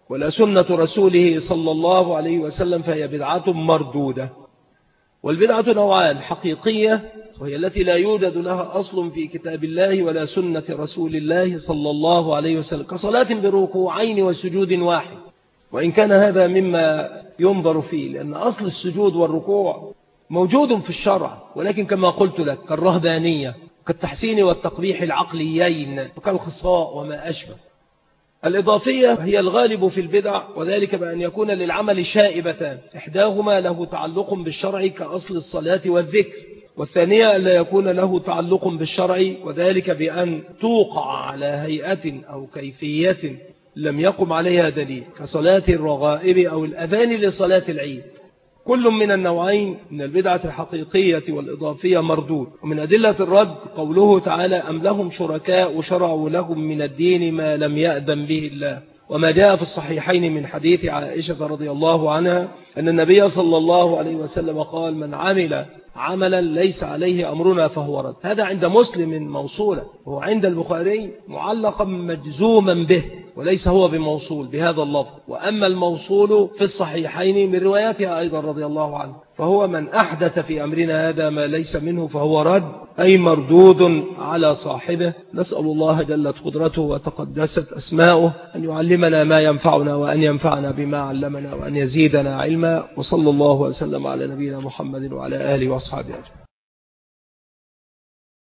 ولا سنة رسوله صلى الله عليه وسلم فهي بدعة مردودة. والبدعة نوعان: حقيقية وهي التي لا يوجد لها أصل في كتاب الله ولا سنة رسول الله صلى الله عليه وسلم، كصلاة بركوعين وسجود واحد، وإن كان هذا مما ينظر فيه، لأن أصل السجود والركوع موجود في الشرع، ولكن كما قلت لك كالرهبانية كالتحسين والتقبيح العقليين وكالخصاء وما أشبه. الإضافية هي الغالب في البدع، وذلك بأن يكون للعمل شائبتان: إحداهما له تعلق بالشرع كأصل الصلاة والذكر، والثانية أن لا يكون له تعلق بالشرع، وذلك بأن توقع على هيئة أو كيفية لم يقم عليها دليل، كصلاة الرغائب أو الأذان لصلاة العيد. كل من النوعين من البدعة الحقيقية والإضافية مردود. ومن أدلة الرد قوله تعالى: أم لهم شركاء شرعوا لهم من الدين ما لم يأذن به الله، وما جاء في الصحيحين من حديث عائشة رضي الله عنها أن النبي صلى الله عليه وسلم قال: من عمل عملا ليس عليه أمرنا فهو رد. هذا عند مسلم موصولا، وهو عند البخاري معلقا مجزوما به، وليس هو بموصول بهذا اللفظ. وأما الموصول في الصحيحين من رواياتها أيضا رضي الله عنه، فهو من أحدث في أمرنا هذا ما ليس منه فهو رد، أي مردود على صاحبه. نسأل الله جلت قدرته وتقدست أسماؤه أن يعلمنا ما ينفعنا، وأن ينفعنا بما علمنا، وأن يزيدنا علما. وصلى الله وسلم على نبينا محمد وعلى آله وأصحابه أجمعين.